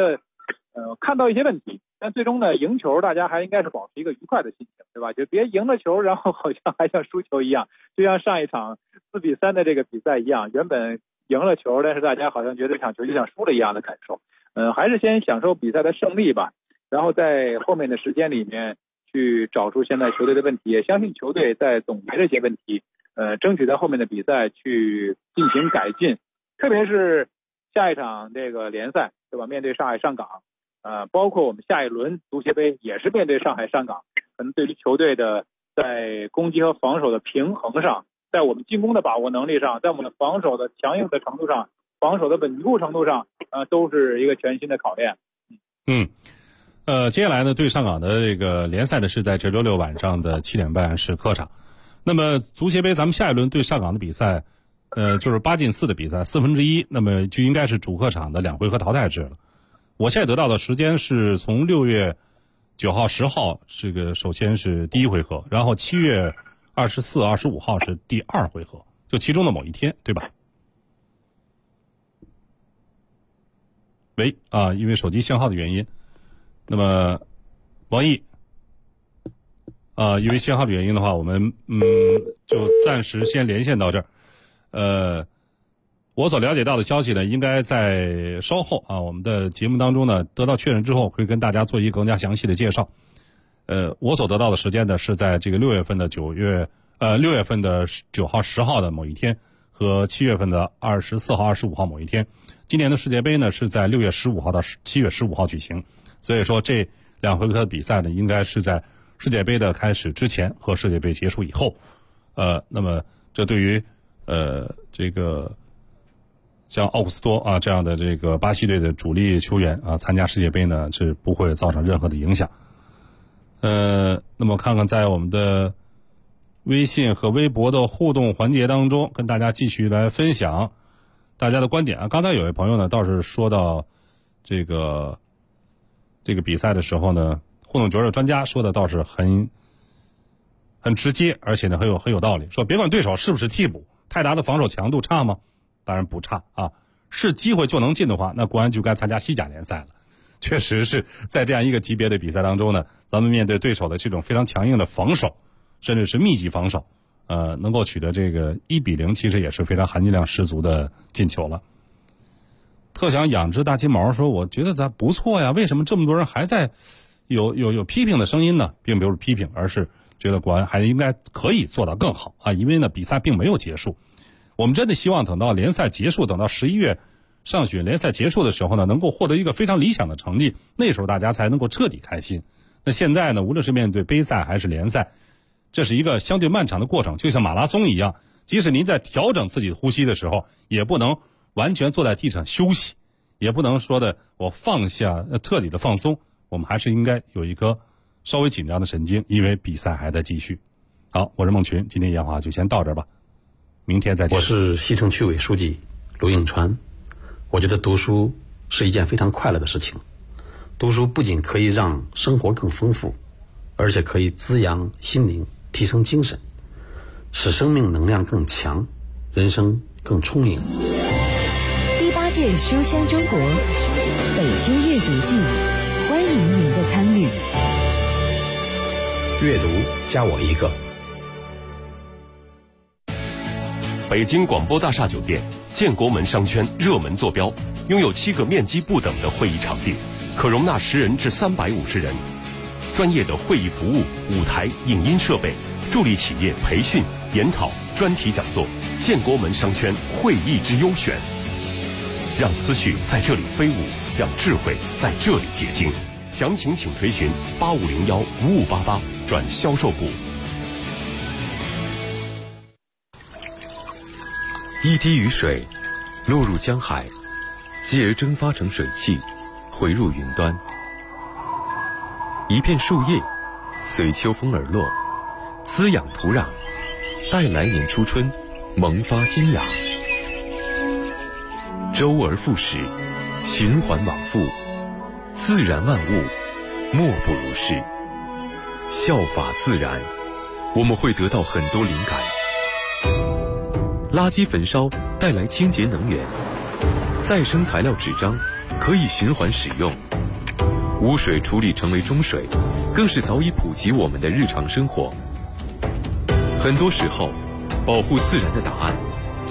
[SPEAKER 11] 看到一些问题，但最终呢，赢球大家还应该是保持一个愉快的心情，对吧？就别赢了球，然后好像还像输球一样，就像上一场4-3的这个比赛一样，原本赢了球，但是大家好像觉得这场球就像输了一样的感受。还是先享受比赛的胜利吧，然后在后面的时间里面去找出现在球队的问题，也相信球队在总结这些问题，争取在后面的比赛去进行改进，特别是下一场这个联赛，对吧？面对上海上港，包括我们下一轮足协杯也是面对上海上港，可能对于球队的在攻击和防守的平衡上，在我们进攻的把握能力上，在我们的防守的强硬的程度上，防守的稳固程度上，都是一个全新的考验。
[SPEAKER 5] 接下来呢，对上港的这个联赛的是在这周六晚上的7点半是客场。那么足协杯咱们下一轮对上港的比赛，就是8进4的比赛1/4，那么就应该是主客场的2回合淘汰制了。我现在得到的时间是从6月9号、10号，这个首先是第1回合，然后7月24、25号是第2回合，就其中的某一天，对吧？喂因为手机信号的原因，那么王毅因为信号的原因的话，我们就暂时先连线到这儿。我所了解到的消息呢，应该在稍后我们的节目当中呢得到确认之后，会跟大家做一个更加详细的介绍。我所得到的时间呢是在这个6月份的9号、10号的某一天和7月份的24号、25号某一天。今年的世界杯呢是在6月15号到7月15号举行，所以说这2回合的比赛呢应该是在世界杯的开始之前和世界杯结束以后。那么这对于这个像奥古斯多这样的这个巴西队的主力球员参加世界杯呢是不会造成任何的影响。那么看看在我们的微信和微博的互动环节当中，跟大家继续来分享大家的观点刚才有位朋友呢倒是说到这个比赛的时候呢，互动角的专家说的倒是很直接，而且呢很有道理，说别管对手是不是替补，泰达的防守强度差吗？当然不差是机会就能进的话，那国安就该参加西甲联赛了。确实是在这样一个级别的比赛当中呢，咱们面对对手的这种非常强硬的防守，甚至是密集防守，能够取得这个1-0，其实也是非常含金量十足的进球了。特想养只大金毛说，我觉得咱不错呀，为什么这么多人还在有批评的声音呢？并不是批评，而是觉得国安还应该可以做到更好因为呢比赛并没有结束。我们真的希望等到联赛结束，等到11月上旬联赛结束的时候呢，能够获得一个非常理想的成绩，那时候大家才能够彻底开心。那现在呢，无论是面对杯赛还是联赛，这是一个相对漫长的过程，就像马拉松一样，即使您在调整自己的呼吸的时候，也不能完全坐在地上休息，也不能说的我放下彻底的放松，我们还是应该有一颗稍微紧张的神经，因为比赛还在继续。好，我是孟群，今天演话就先到这儿吧，明天再见。
[SPEAKER 12] 我是西城区委书记卢应川。我觉得读书是一件非常快乐的事情，读书不仅可以让生活更丰富，而且可以滋养心灵，提升精神，使生命能量更强，人生更充盈。
[SPEAKER 3] 第8届书香中国北京阅读季，欢迎您的参与。
[SPEAKER 12] 阅读加我一个。
[SPEAKER 13] 北京广播大厦酒店建国门商圈热门坐标，拥有7个面积不等的会议场地，可容纳10人至350人。专业的会议服务、舞台、影音设备，助力企业培训、研讨、专题讲座。建国门商圈会议之优选，让思绪在这里飞舞，让智慧在这里结晶。详情请垂询8501-5588转销售部。
[SPEAKER 8] 一滴雨水落入江海，继而蒸发成水汽，回入云端。一片树叶随秋风而落，滋养土壤，待来年初春萌发新芽。周而复始，循环往复，自然万物莫不如是。效法自然，我们会得到很多灵感。垃圾焚烧带来清洁能源，再生材料纸张可以循环使用， 污水处理成为中水，更是早已普及我们的日常生活。很多时候，保护自然的答案